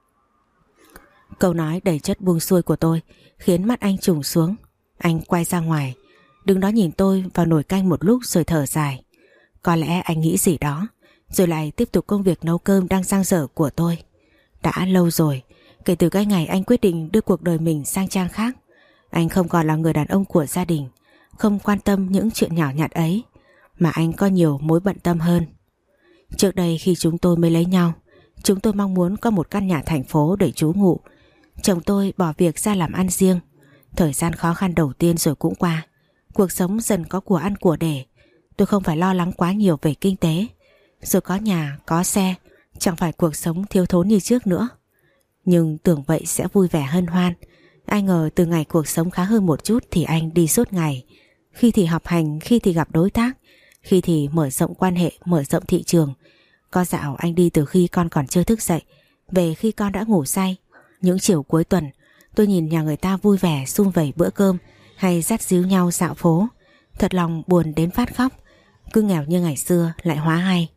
Câu nói đầy chất buông xuôi của tôi khiến mắt anh trùng xuống. Anh quay ra ngoài, đứng đó nhìn tôi vào nồi canh một lúc rồi thở dài. Có lẽ anh nghĩ gì đó, rồi lại tiếp tục công việc nấu cơm đang dang dở của tôi. Đã lâu rồi, kể từ cái ngày anh quyết định đưa cuộc đời mình sang trang khác, anh không còn là người đàn ông của gia đình, không quan tâm những chuyện nhỏ nhặt ấy, mà anh có nhiều mối bận tâm hơn. Trước đây khi chúng tôi mới lấy nhau, chúng tôi mong muốn có một căn nhà thành phố để trú ngụ. Chồng tôi bỏ việc ra làm ăn riêng. Thời gian khó khăn đầu tiên rồi cũng qua. Cuộc sống dần có của ăn của để. Tôi không phải lo lắng quá nhiều về kinh tế. Rồi có nhà, có xe, chẳng phải cuộc sống thiếu thốn như trước nữa. Nhưng tưởng vậy sẽ vui vẻ hân hoan. Ai ngờ từ ngày cuộc sống khá hơn một chút thì anh đi suốt ngày. Khi thì học hành, khi thì gặp đối tác, khi thì mở rộng quan hệ, mở rộng thị trường. Có dạo anh đi từ khi con còn chưa thức dậy, về khi con đã ngủ say. Những chiều cuối tuần, tôi nhìn nhà người ta vui vẻ sum vầy bữa cơm hay dắt díu nhau dạo phố, thật lòng buồn đến phát khóc. Cứ nghèo như ngày xưa lại hóa hay.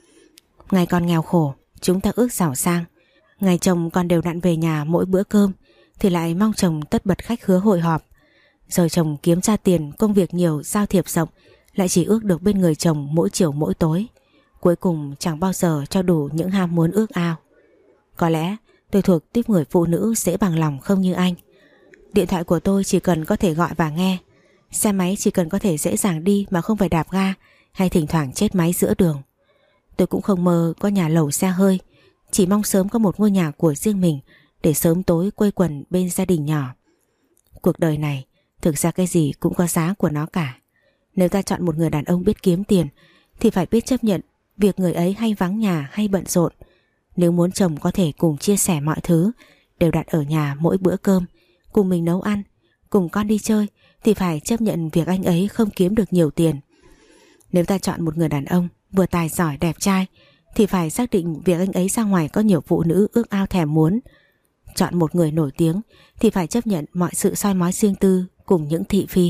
Ngày còn nghèo khổ, chúng ta ước giàu sang. Ngày chồng còn đều đặn về nhà mỗi bữa cơm thì lại mong chồng tất bật khách khứa hội họp. Giờ chồng kiếm ra tiền, công việc nhiều, giao thiệp rộng, lại chỉ ước được bên người chồng mỗi chiều mỗi tối. Cuối cùng chẳng bao giờ cho đủ những ham muốn ước ao. Có lẽ tôi thuộc tiếp người phụ nữ dễ bằng lòng không như anh. Điện thoại của tôi chỉ cần có thể gọi và nghe. Xe máy chỉ cần có thể dễ dàng đi mà không phải đạp ga hay thỉnh thoảng chết máy giữa đường. Tôi cũng không mơ có nhà lầu xe hơi, chỉ mong sớm có một ngôi nhà của riêng mình để sớm tối quây quần bên gia đình nhỏ. Cuộc đời này thực ra cái gì cũng có giá của nó cả. Nếu ta chọn một người đàn ông biết kiếm tiền thì phải biết chấp nhận việc người ấy hay vắng nhà hay bận rộn. Nếu muốn chồng có thể cùng chia sẻ mọi thứ, đều đặn ở nhà mỗi bữa cơm, cùng mình nấu ăn, cùng con đi chơi, thì phải chấp nhận việc anh ấy không kiếm được nhiều tiền. Nếu ta chọn một người đàn ông vừa tài giỏi đẹp trai thì phải xác định việc anh ấy ra ngoài có nhiều phụ nữ ước ao thèm muốn. Chọn một người nổi tiếng thì phải chấp nhận mọi sự soi mói riêng tư cùng những thị phi.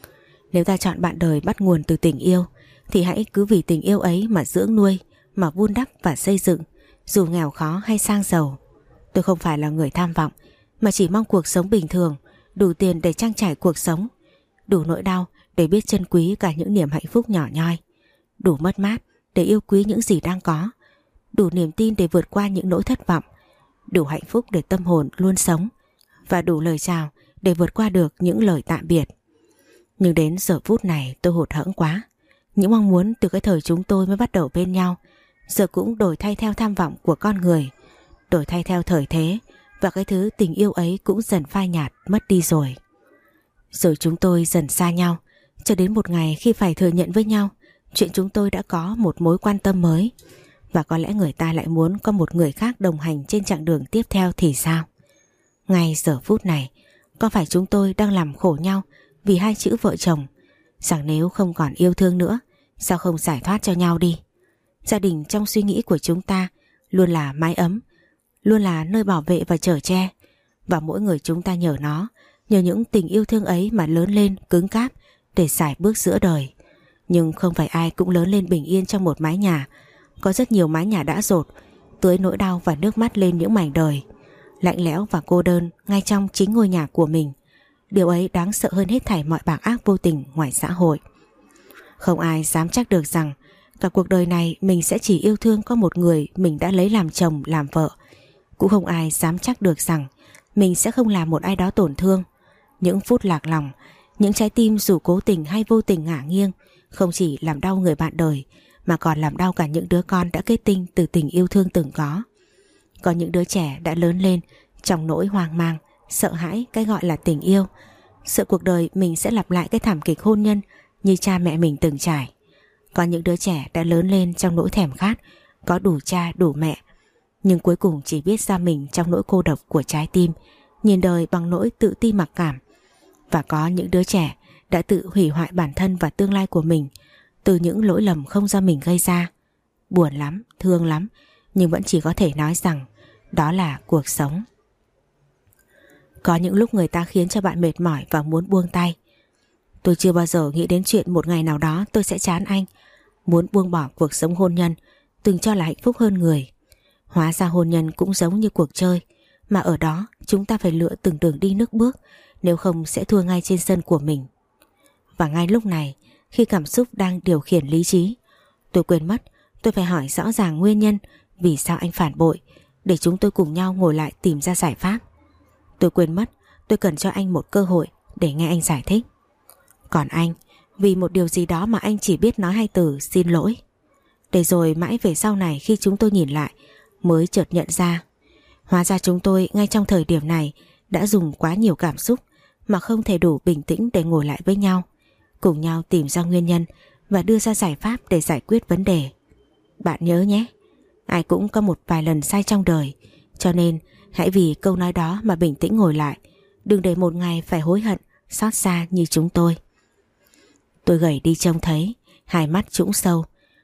Nếu ta chọn bạn đời bắt nguồn từ tình yêu thì hãy cứ vì tình yêu ấy mà dưỡng nuôi, mà vun đắp và xây dựng, dù nghèo khó hay sang giàu. Tôi không phải là người tham vọng, mà chỉ mong cuộc sống bình thường, đủ tiền để trang trải cuộc sống, đủ nỗi đau để biết trân quý cả những niềm hạnh phúc nhỏ nhoi, đủ mất mát để yêu quý những gì đang có, đủ niềm tin để vượt qua những nỗi thất vọng, đủ hạnh phúc để tâm hồn luôn sống, và đủ lời chào để vượt qua được những lời tạm biệt. Nhưng đến giờ phút này tôi hụt hẫng quá. Những mong muốn từ cái thời chúng tôi mới bắt đầu bên nhau giờ cũng đổi thay theo tham vọng của con người, đổi thay theo thời thế, và cái thứ tình yêu ấy cũng dần phai nhạt mất đi rồi. Rồi chúng tôi dần xa nhau, cho đến một ngày khi phải thừa nhận với nhau chuyện chúng tôi đã có một mối quan tâm mới, và có lẽ người ta lại muốn có một người khác đồng hành trên chặng đường tiếp theo thì sao? Ngay giờ phút này, có phải chúng tôi đang làm khổ nhau vì hai chữ vợ chồng? Rằng nếu không còn yêu thương nữa, sao không giải thoát cho nhau đi? Gia đình trong suy nghĩ của chúng ta luôn là mái ấm, luôn là nơi bảo vệ và chở che, và mỗi người chúng ta nhờ nó, nhờ những tình yêu thương ấy mà lớn lên cứng cáp để sải bước giữa đời. Nhưng không phải ai cũng lớn lên bình yên trong một mái nhà. Có rất nhiều mái nhà đã dột, tưới nỗi đau và nước mắt lên những mảnh đời, lạnh lẽo và cô đơn ngay trong chính ngôi nhà của mình. Điều ấy đáng sợ hơn hết thảy mọi bạc ác vô tình ngoài xã hội. Không ai dám chắc được rằng cả cuộc đời này mình sẽ chỉ yêu thương có một người mình đã lấy làm chồng làm vợ. Cũng không ai dám chắc được rằng mình sẽ không làm một ai đó tổn thương. Những phút lạc lòng, những trái tim dù cố tình hay vô tình ngả nghiêng, không chỉ làm đau người bạn đời mà còn làm đau cả những đứa con đã kết tinh từ tình yêu thương từng có. Có những đứa trẻ đã lớn lên trong nỗi hoang mang, sợ hãi cái gọi là tình yêu, sợ cuộc đời mình sẽ lặp lại cái thảm kịch hôn nhân như cha mẹ mình từng trải. Có những đứa trẻ đã lớn lên trong nỗi thèm khát có đủ cha đủ mẹ, nhưng cuối cùng chỉ biết ra mình trong nỗi cô độc của trái tim, nhìn đời bằng nỗi tự ti mặc cảm, Và có những đứa trẻ đã tự hủy hoại bản thân và tương lai của mình từ những lỗi lầm không do mình gây ra. Buồn lắm, thương lắm, nhưng vẫn chỉ có thể nói rằng đó là cuộc sống. Có những lúc người ta khiến cho bạn mệt mỏi và muốn buông tay. Tôi chưa bao giờ nghĩ đến chuyện một ngày nào đó tôi sẽ chán anh, muốn buông bỏ cuộc sống hôn nhân từng cho là hạnh phúc hơn người. Hóa ra hôn nhân cũng giống như cuộc chơi, mà ở đó chúng ta phải lựa từng đường đi nước bước, nếu không sẽ thua ngay trên sân của mình. Và ngay lúc này, khi cảm xúc đang điều khiển lý trí, tôi quên mất tôi phải hỏi rõ ràng nguyên nhân vì sao anh phản bội, để chúng tôi cùng nhau ngồi lại tìm ra giải pháp. Tôi quên mất tôi cần cho anh một cơ hội để nghe anh giải thích. Còn anh, vì một điều gì đó mà anh chỉ biết nói hai từ xin lỗi. Để rồi mãi về sau này khi chúng tôi nhìn lại mới chợt nhận ra, hóa ra chúng tôi ngay trong thời điểm này đã dùng quá nhiều cảm xúc mà không thể đủ bình tĩnh để ngồi lại với nhau, cùng nhau tìm ra nguyên nhân và đưa ra giải pháp để giải quyết vấn đề. Bạn nhớ nhé, ai cũng có một vài lần sai trong đời, cho nên hãy vì câu nói đó mà bình tĩnh ngồi lại, đừng để một ngày phải hối hận, xót xa như chúng tôi. Tôi gầy đi trông thấy, hai mắt trũng sâu.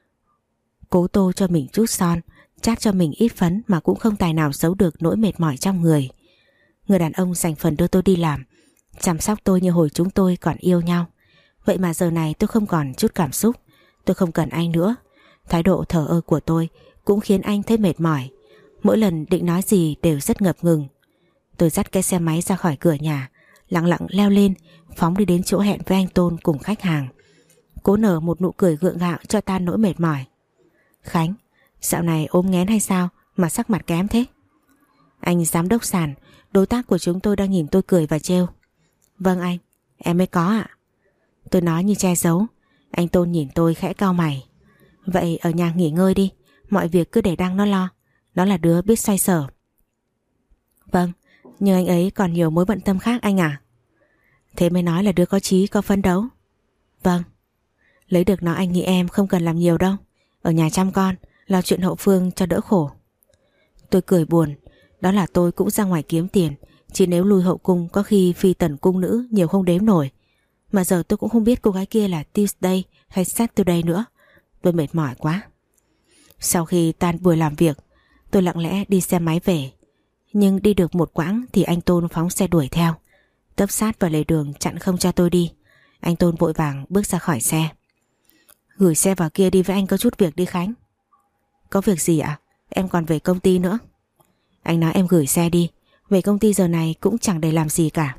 Cố tô cho mình chút son, chát cho mình ít phấn mà cũng không tài nào giấu được nỗi mệt mỏi trong người. Người đàn ông dành phần đưa tôi đi làm, chăm sóc tôi như hồi chúng tôi còn yêu nhau. Vậy mà giờ này tôi không còn chút cảm xúc, tôi không cần anh nữa. Thái độ thờ ơ của tôi cũng khiến anh thấy mệt mỏi. Mỗi lần định nói gì đều rất ngập ngừng. Tôi dắt cái xe máy ra khỏi cửa nhà, lặng lặng leo lên, phóng đi đến chỗ hẹn với anh Tôn cùng khách hàng. Cố nở một nụ cười gượng gạo cho tan nỗi mệt mỏi. Khánh, dạo này ốm nghén hay sao mà sắc mặt kém thế? Anh giám đốc sàn, đối tác của chúng tôi đang nhìn tôi cười và trêu. Vâng anh, em mới có ạ. Tôi nói như che giấu. Anh Tôn nhìn tôi khẽ cau mày. Vậy ở nhà nghỉ ngơi đi, mọi việc cứ để Đăng nó lo. Nó là đứa biết xoay sở. Vâng, nhưng anh ấy còn nhiều mối bận tâm khác anh à? Thế mới nói là đứa có chí có phấn đấu. Vâng. Lấy được nó anh nghĩ em không cần làm nhiều đâu. Ở nhà chăm con, lo chuyện hậu phương cho đỡ khổ. Tôi cười buồn. Đó là tôi cũng ra ngoài kiếm tiền, chỉ nếu lui hậu cung có khi phi tần cung nữ nhiều không đếm nổi. Mà giờ tôi cũng không biết cô gái kia là Tuesday hay Saturday nữa. Tôi mệt mỏi quá. Sau khi tan buổi làm việc, tôi lặng lẽ đi xe máy về. Nhưng đi được một quãng thì anh Tôn phóng xe đuổi theo, tấp sát vào lề đường chặn không cho tôi đi. Anh Tôn vội vàng bước ra khỏi xe. Gửi xe vào kia đi với anh, có chút việc đi Khánh. Có việc gì ạ? Em còn về công ty nữa. Anh nói em gửi xe đi, về công ty giờ này cũng chẳng để làm gì cả.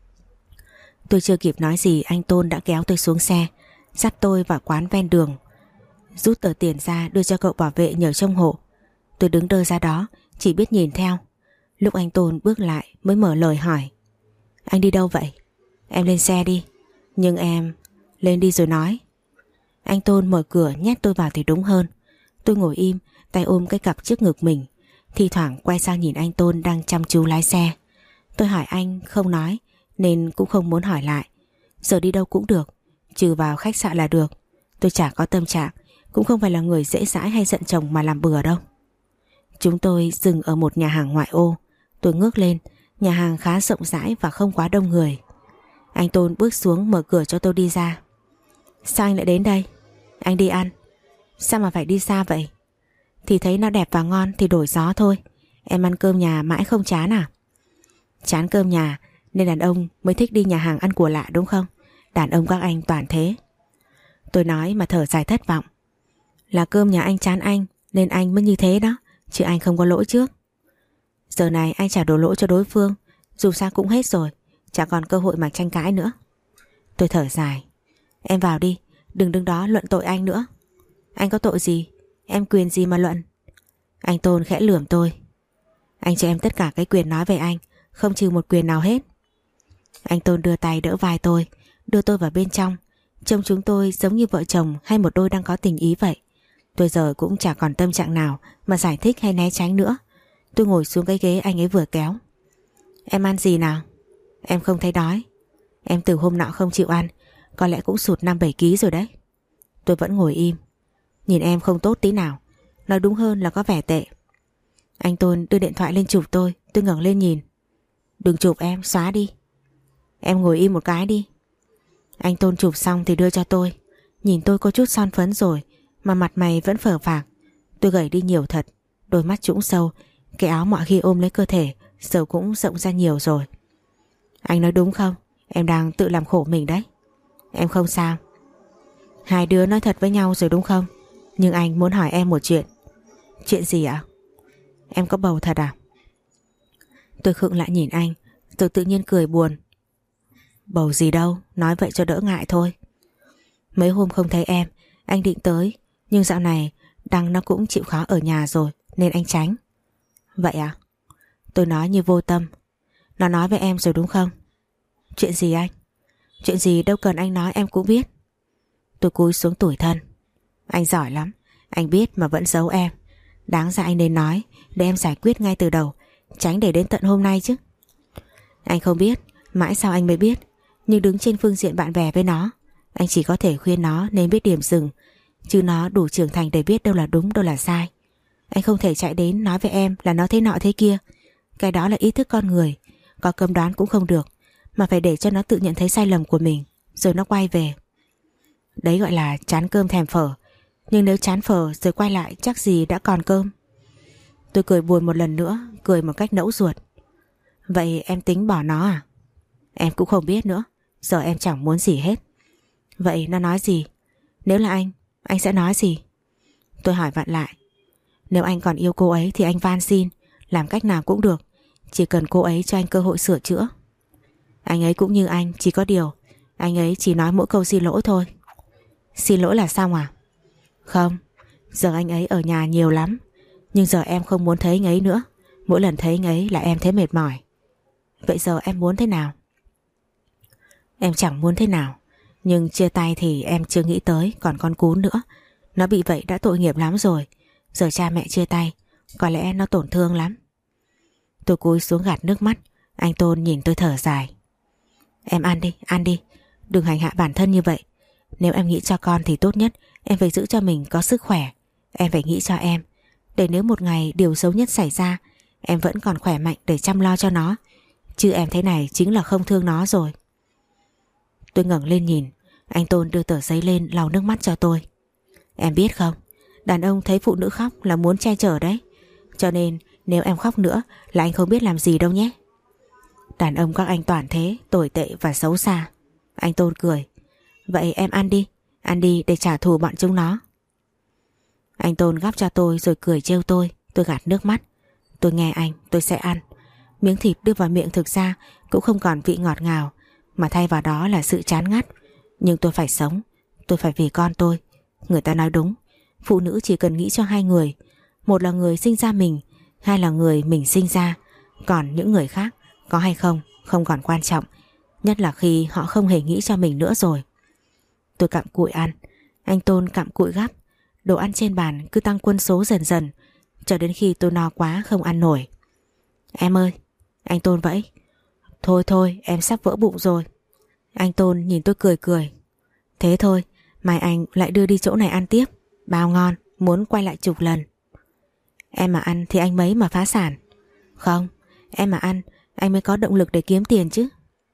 Tôi chưa kịp nói gì, anh Tôn đã kéo tôi xuống xe, dắt tôi vào quán ven đường, rút tờ tiền ra đưa cho cậu bảo vệ nhờ trông hộ. Tôi đứng đơ ra đó, chỉ biết nhìn theo. Lúc anh Tôn bước lại mới mở lời hỏi. Anh đi đâu vậy? Em lên xe đi. Nhưng em... Lên đi rồi nói. Anh Tôn mở cửa nhét tôi vào thì đúng hơn. Tôi ngồi im, tay ôm cái cặp trước ngực mình, thi thoảng quay sang nhìn anh Tôn đang chăm chú lái xe. Tôi hỏi anh không nói, nên cũng không muốn hỏi lại. Giờ đi đâu cũng được, trừ vào khách sạn là được. Tôi chả có tâm trạng, cũng không phải là người dễ dãi hay giận chồng mà làm bừa đâu. Chúng tôi dừng ở một nhà hàng ngoại ô. Tôi ngước lên, nhà hàng khá rộng rãi và không quá đông người. Anh Tôn bước xuống mở cửa cho tôi đi ra. Sao anh lại đến đây? Anh đi ăn. Sao mà phải đi xa vậy? Thì thấy nó đẹp và ngon thì đổi gió thôi. Em ăn cơm nhà mãi không chán à? Chán cơm nhà nên đàn ông mới thích đi nhà hàng ăn của lạ đúng không? Đàn ông các anh toàn thế. Tôi nói mà thở dài thất vọng. Là cơm nhà anh chán anh nên anh mới như thế đó, chứ anh không có lỗi trước. Giờ này anh trả đổ lỗi cho đối phương, dù sao cũng hết rồi, chả còn cơ hội mà tranh cãi nữa. Tôi thở dài. Em vào đi, đừng đứng đó luận tội anh nữa. Anh có tội gì? Em quyền gì mà luận? Anh Tôn khẽ lườm tôi. Anh cho em tất cả cái quyền nói về anh, không trừ một quyền nào hết. Anh Tôn đưa tay đỡ vai tôi, đưa tôi vào bên trong. Trông chúng tôi giống như vợ chồng hay một đôi đang có tình ý vậy. Tôi giờ cũng chả còn tâm trạng nào mà giải thích hay né tránh nữa. Tôi ngồi xuống cái ghế anh ấy vừa kéo. Em ăn gì nào? Em không thấy đói. Em từ hôm nọ không chịu ăn, có lẽ cũng sụt năm bảy ký rồi đấy. Tôi vẫn ngồi im. Nhìn em không tốt tí nào, nói đúng hơn là có vẻ tệ. Anh Tôn đưa điện thoại lên chụp tôi. Tôi ngẩng lên nhìn. Đừng chụp em, xóa đi. Em ngồi im một cái đi. Anh Tôn chụp xong thì đưa cho tôi. Nhìn tôi có chút son phấn rồi mà mặt mày vẫn phờ phạc. Tôi gầy đi nhiều thật. Đôi mắt trũng sâu. Cái áo mọi khi ôm lấy cơ thể giờ cũng rộng ra nhiều rồi. Anh nói đúng không? Em đang tự làm khổ mình đấy. Em không sao. Hai đứa nói thật với nhau rồi đúng không? Nhưng anh muốn hỏi em một chuyện. Chuyện gì ạ? Em có bầu thật à? Tôi khựng lại nhìn anh. Tôi tự nhiên cười buồn. Bầu gì đâu, nói vậy cho đỡ ngại thôi. Mấy hôm không thấy em, anh định tới. Nhưng dạo này Đăng nó cũng chịu khó ở nhà rồi nên anh tránh. Vậy à? Tôi nói như vô tâm. Nó nói với em rồi đúng không? Chuyện gì anh? Chuyện gì đâu cần anh nói em cũng biết. Tôi cúi xuống tủi thân. Anh giỏi lắm. Anh biết mà vẫn giấu em. Đáng ra anh nên nói để em giải quyết ngay từ đầu, tránh để đến tận hôm nay chứ. Anh không biết, mãi sau anh mới biết. Nhưng đứng trên phương diện bạn bè với nó, anh chỉ có thể khuyên nó nên biết điểm dừng. Chứ nó đủ trưởng thành để biết đâu là đúng đâu là sai. Anh không thể chạy đến nói với em là nó thế nọ thế kia. Cái đó là ý thức con người. Có cấm đoán cũng không được, mà phải để cho nó tự nhận thấy sai lầm của mình rồi nó quay về. Đấy gọi là chán cơm thèm phở. Nhưng nếu chán phở rồi quay lại chắc gì đã còn cơm. Tôi cười buồn một lần nữa, cười một cách nẫu ruột. Vậy em tính bỏ nó à? Em cũng không biết nữa. Giờ em chẳng muốn gì hết. Vậy nó nói gì? Nếu là anh, anh sẽ nói gì? Tôi hỏi vặn lại. Nếu anh còn yêu cô ấy thì anh van xin, làm cách nào cũng được. Chỉ cần cô ấy cho anh cơ hội sửa chữa. Anh ấy cũng như anh, chỉ có điều anh ấy chỉ nói mỗi câu xin lỗi thôi. Xin lỗi là xong à? Không, giờ anh ấy ở nhà nhiều lắm. Nhưng giờ em không muốn thấy anh ấy nữa. Mỗi lần thấy anh ấy là em thấy mệt mỏi. Vậy giờ em muốn thế nào? Em chẳng muốn thế nào. Nhưng chia tay thì em chưa nghĩ tới còn con cún nữa. Nó bị vậy đã tội nghiệp lắm rồi. Giờ cha mẹ chia tay, có lẽ nó tổn thương lắm. Tôi cúi xuống gạt nước mắt. Anh Tôn nhìn tôi thở dài. Em ăn đi, ăn đi. Đừng hành hạ bản thân như vậy. Nếu em nghĩ cho con thì tốt nhất em phải giữ cho mình có sức khỏe. Em phải nghĩ cho em, để nếu một ngày điều xấu nhất xảy ra, em vẫn còn khỏe mạnh để chăm lo cho nó. Chứ em thế này chính là không thương nó rồi. Tôi ngẩng lên nhìn. Anh Tôn đưa tờ giấy lên lau nước mắt cho tôi. Em biết không, đàn ông thấy phụ nữ khóc là muốn che chở đấy. Cho nên nếu em khóc nữa là anh không biết làm gì đâu nhé. Đàn ông các anh toàn thế, tồi tệ và xấu xa. Anh Tôn cười. Vậy em ăn đi, ăn đi để trả thù bọn chúng nó. Anh Tôn gắp cho tôi rồi cười trêu tôi. Tôi gạt nước mắt. Tôi nghe anh, tôi sẽ ăn. Miếng thịt đưa vào miệng thực ra cũng không còn vị ngọt ngào, mà thay vào đó là sự chán ngắt. Nhưng tôi phải sống. Tôi phải vì con tôi. Người ta nói đúng, phụ nữ chỉ cần nghĩ cho hai người. Một là người sinh ra mình, hai là người mình sinh ra. Còn những người khác có hay không không còn quan trọng. Nhất là khi họ không hề nghĩ cho mình nữa rồi. Tôi cặm cụi ăn. Anh Tôn cặm cụi gắp. Đồ ăn trên bàn cứ tăng quân số dần dần, cho đến khi tôi no quá không ăn nổi. Em ơi, anh Tôn vẫy. Thôi thôi, em sắp vỡ bụng rồi. Anh Tôn nhìn tôi cười cười. Thế thôi, mai anh lại đưa đi chỗ này ăn tiếp. Bao ngon, muốn quay lại chục lần. Em mà ăn thì anh mấy mà phá sản. Không, em mà ăn anh mới có động lực để kiếm tiền chứ.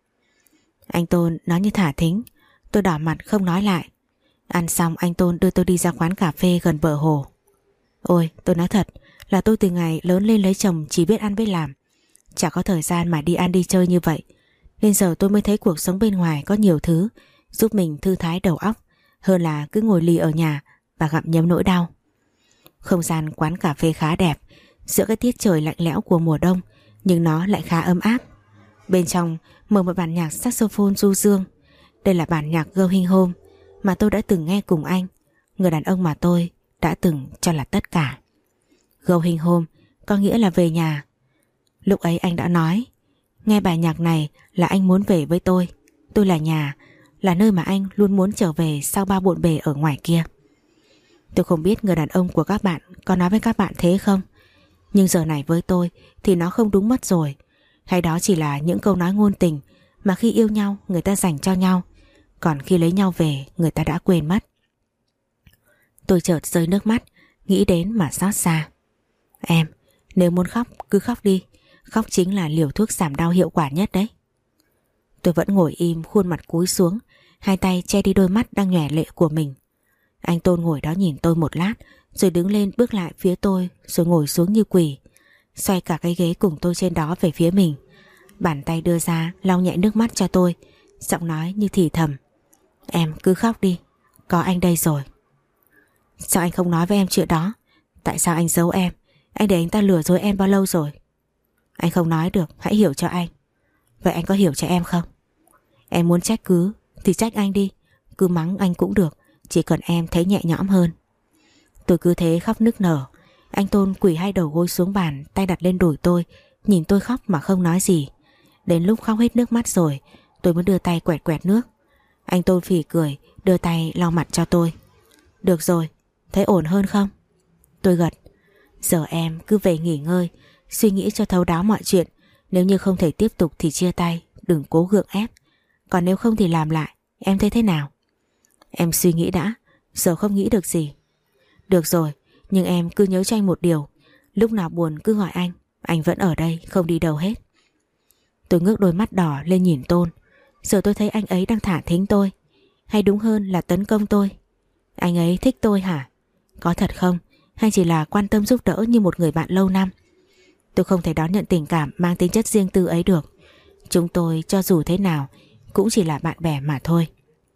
Anh Tôn nói như thả thính. Tôi đỏ mặt không nói lại. Ăn xong anh Tôn đưa tôi đi ra quán cà phê gần bờ hồ. Ôi, tôi nói thật là tôi từ ngày lớn lên lấy chồng chỉ biết ăn với làm, chả có thời gian mà đi ăn đi chơi như vậy. Nên giờ tôi mới thấy cuộc sống bên ngoài có nhiều thứ giúp mình thư thái đầu óc hơn là cứ ngồi lì ở nhà và gặm nhấm nỗi đau. Không gian quán cà phê khá đẹp, giữa cái tiết trời lạnh lẽo của mùa đông, nhưng nó lại khá ấm áp. Bên trong mở một bản nhạc saxophone du dương. Đây là bản nhạc Going Home mà tôi đã từng nghe cùng anh, người đàn ông mà tôi đã từng cho là tất cả. Going Home có nghĩa là về nhà. Lúc ấy anh đã nói, nghe bài nhạc này là anh muốn về với tôi. Tôi là nhà, là nơi mà anh luôn muốn trở về sau bao bộn bề ở ngoài kia. Tôi không biết người đàn ông của các bạn có nói với các bạn thế không, nhưng giờ này với tôi thì nó không đúng mất rồi. Hay đó chỉ là những câu nói ngôn tình mà khi yêu nhau người ta dành cho nhau, còn khi lấy nhau về người ta đã quên mất. Tôi chợt rơi nước mắt, nghĩ đến mà xót xa. Em, nếu muốn khóc cứ khóc đi. Khóc chính là liều thuốc giảm đau hiệu quả nhất đấy. Tôi vẫn ngồi im, khuôn mặt cúi xuống, hai tay che đi đôi mắt đang nhòe lệ của mình. Anh Tôn ngồi đó nhìn tôi một lát, rồi đứng lên bước lại phía tôi, rồi ngồi xuống như quỷ, xoay cả cái ghế cùng tôi trên đó về phía mình. Bàn tay đưa ra lau nhẹ nước mắt cho tôi, giọng nói như thì thầm: "Em cứ khóc đi, có anh đây rồi." "Sao anh không nói với em chuyện đó? Tại sao anh giấu em? Anh để anh ta lừa dối em bao lâu rồi?" "Anh không nói được, hãy hiểu cho anh." "Vậy anh có hiểu cho em không?" "Em muốn trách cứ thì trách anh đi, cứ mắng anh cũng được, chỉ cần em thấy nhẹ nhõm hơn." Tôi cứ thế khóc nức nở. Anh Tôn quỳ hai đầu gối xuống bàn, tay đặt lên đùi tôi, nhìn tôi khóc mà không nói gì. Đến lúc khóc hết nước mắt rồi, tôi mới đưa tay quẹt quẹt nước. Anh Tôn phì cười, đưa tay lau mặt cho tôi. "Được rồi, thấy ổn hơn không?" Tôi gật. "Giờ em cứ về nghỉ ngơi, suy nghĩ cho thấu đáo mọi chuyện. Nếu như không thể tiếp tục thì chia tay, đừng cố gượng ép. Còn nếu không thì làm lại, em thấy thế nào?" "Em suy nghĩ đã, giờ không nghĩ được gì." "Được rồi, nhưng em cứ nhớ cho anh một điều, lúc nào buồn cứ gọi anh, anh vẫn ở đây, không đi đâu hết." Tôi ngước đôi mắt đỏ lên nhìn Tôn. Giờ tôi thấy anh ấy đang thả thính tôi, hay đúng hơn là tấn công tôi. Anh ấy thích tôi hả? Có thật không? Hay chỉ là quan tâm giúp đỡ như một người bạn lâu năm? Tôi không thể đón nhận tình cảm mang tính chất riêng tư ấy được. Chúng tôi cho dù thế nào cũng chỉ là bạn bè mà thôi.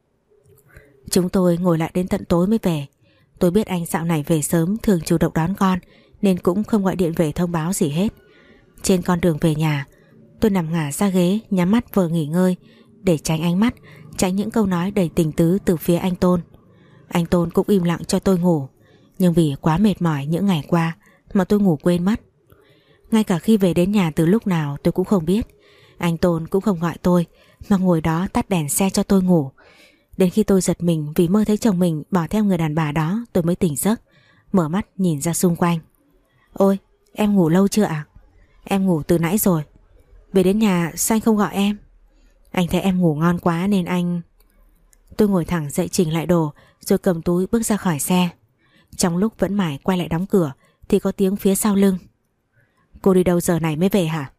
Chúng tôi ngồi lại đến tận tối mới về. Tôi biết anh dạo này về sớm, thường chủ động đón con, nên cũng không gọi điện về thông báo gì hết. Trên con đường về nhà, tôi nằm ngả ra ghế, nhắm mắt vờ nghỉ ngơi, để tránh ánh mắt, tránh những câu nói đầy tình tứ từ phía anh Tôn. Anh Tôn cũng im lặng cho tôi ngủ, nhưng vì quá mệt mỏi những ngày qua mà tôi ngủ quên mất. Ngay cả khi về đến nhà từ lúc nào tôi cũng không biết. Anh Tôn cũng không gọi tôi, mà ngồi đó tắt đèn xe cho tôi ngủ. Đến khi tôi giật mình vì mơ thấy chồng mình bỏ theo người đàn bà đó, tôi mới tỉnh giấc, mở mắt nhìn ra xung quanh. "Ôi, em ngủ lâu chưa ạ?" "Em ngủ từ nãy rồi." "Về đến nhà sao anh không gọi em?" "Anh thấy em ngủ ngon quá nên anh..." Tôi ngồi thẳng dậy chỉnh lại đồ, rồi cầm túi bước ra khỏi xe. Trong lúc vẫn mải quay lại đóng cửa thì có tiếng phía sau lưng: "Cô đi đâu giờ này mới về hả?"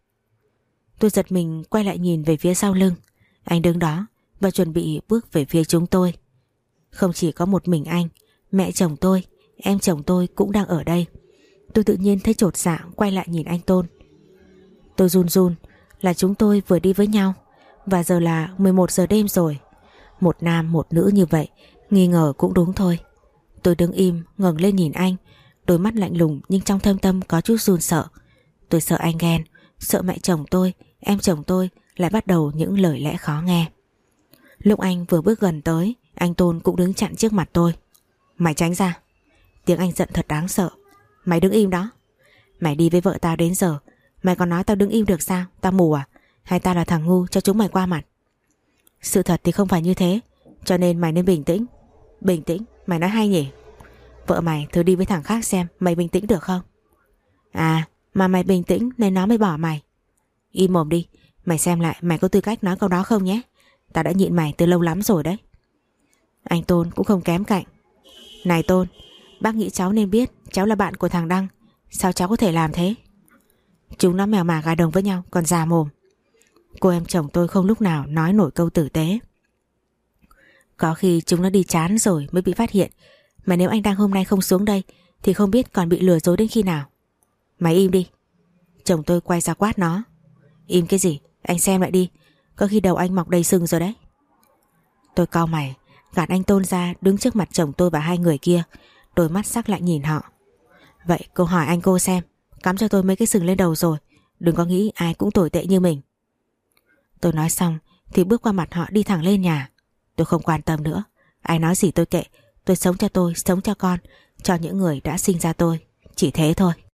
Tôi giật mình quay lại nhìn về phía sau lưng. Anh đứng đó và chuẩn bị bước về phía chúng tôi. Không chỉ có một mình anh, mẹ chồng tôi, em chồng tôi cũng đang ở đây. Tôi tự nhiên thấy chột dạ quay lại nhìn anh Tôn. Tôi run run, là chúng tôi vừa đi với nhau, và giờ là mười một giờ đêm rồi. Một nam một nữ như vậy, nghi ngờ cũng đúng thôi. Tôi đứng im ngẩng lên nhìn anh, đôi mắt lạnh lùng nhưng trong thâm tâm có chút run sợ. Tôi sợ anh ghen, sợ mẹ chồng tôi, em chồng tôi lại bắt đầu những lời lẽ khó nghe. Lúc anh vừa bước gần tới, anh Tôn cũng đứng chặn trước mặt tôi. "Mày tránh ra." Tiếng anh giận thật đáng sợ. "Mày đứng im đó. Mày đi với vợ tao đến giờ, mày còn nói tao đứng im được sao? Tao mù à? Hay tao là thằng ngu cho chúng mày qua mặt?" "Sự thật thì không phải như thế, cho nên mày nên bình tĩnh." "Bình tĩnh? Mày nói hay nhỉ? Vợ mày thử đi với thằng khác xem mày bình tĩnh được không?" "À, mà mày bình tĩnh nên nó mới bỏ mày." "Im mồm đi, mày xem lại mày có tư cách nói câu đó không nhé. Tao đã nhịn mày từ lâu lắm rồi đấy." Anh Tôn cũng không kém cạnh. "Này Tôn, bác nghĩ cháu nên biết cháu là bạn của thằng Đăng. Sao cháu có thể làm thế?" "Chúng nó mèo mả gà đồng với nhau còn già mồm." Cô em chồng tôi không lúc nào nói nổi câu tử tế. "Có khi chúng nó đi chán rồi mới bị phát hiện. Mà nếu anh Đăng hôm nay không xuống đây thì không biết còn bị lừa dối đến khi nào." "Mày im đi." Chồng tôi quay ra quát nó. "Im cái gì? Anh xem lại đi, có khi đầu anh mọc đầy sừng rồi đấy." Tôi cau mày, gạt anh Tôn ra đứng trước mặt chồng tôi và hai người kia, đôi mắt sắc lạnh nhìn họ. "Vậy cô hỏi anh cô xem, cắm cho tôi mấy cái sừng lên đầu rồi, đừng có nghĩ ai cũng tồi tệ như mình." Tôi nói xong thì bước qua mặt họ đi thẳng lên nhà. Tôi không quan tâm nữa, ai nói gì tôi kệ. Tôi sống cho tôi, sống cho con, cho những người đã sinh ra tôi, chỉ thế thôi.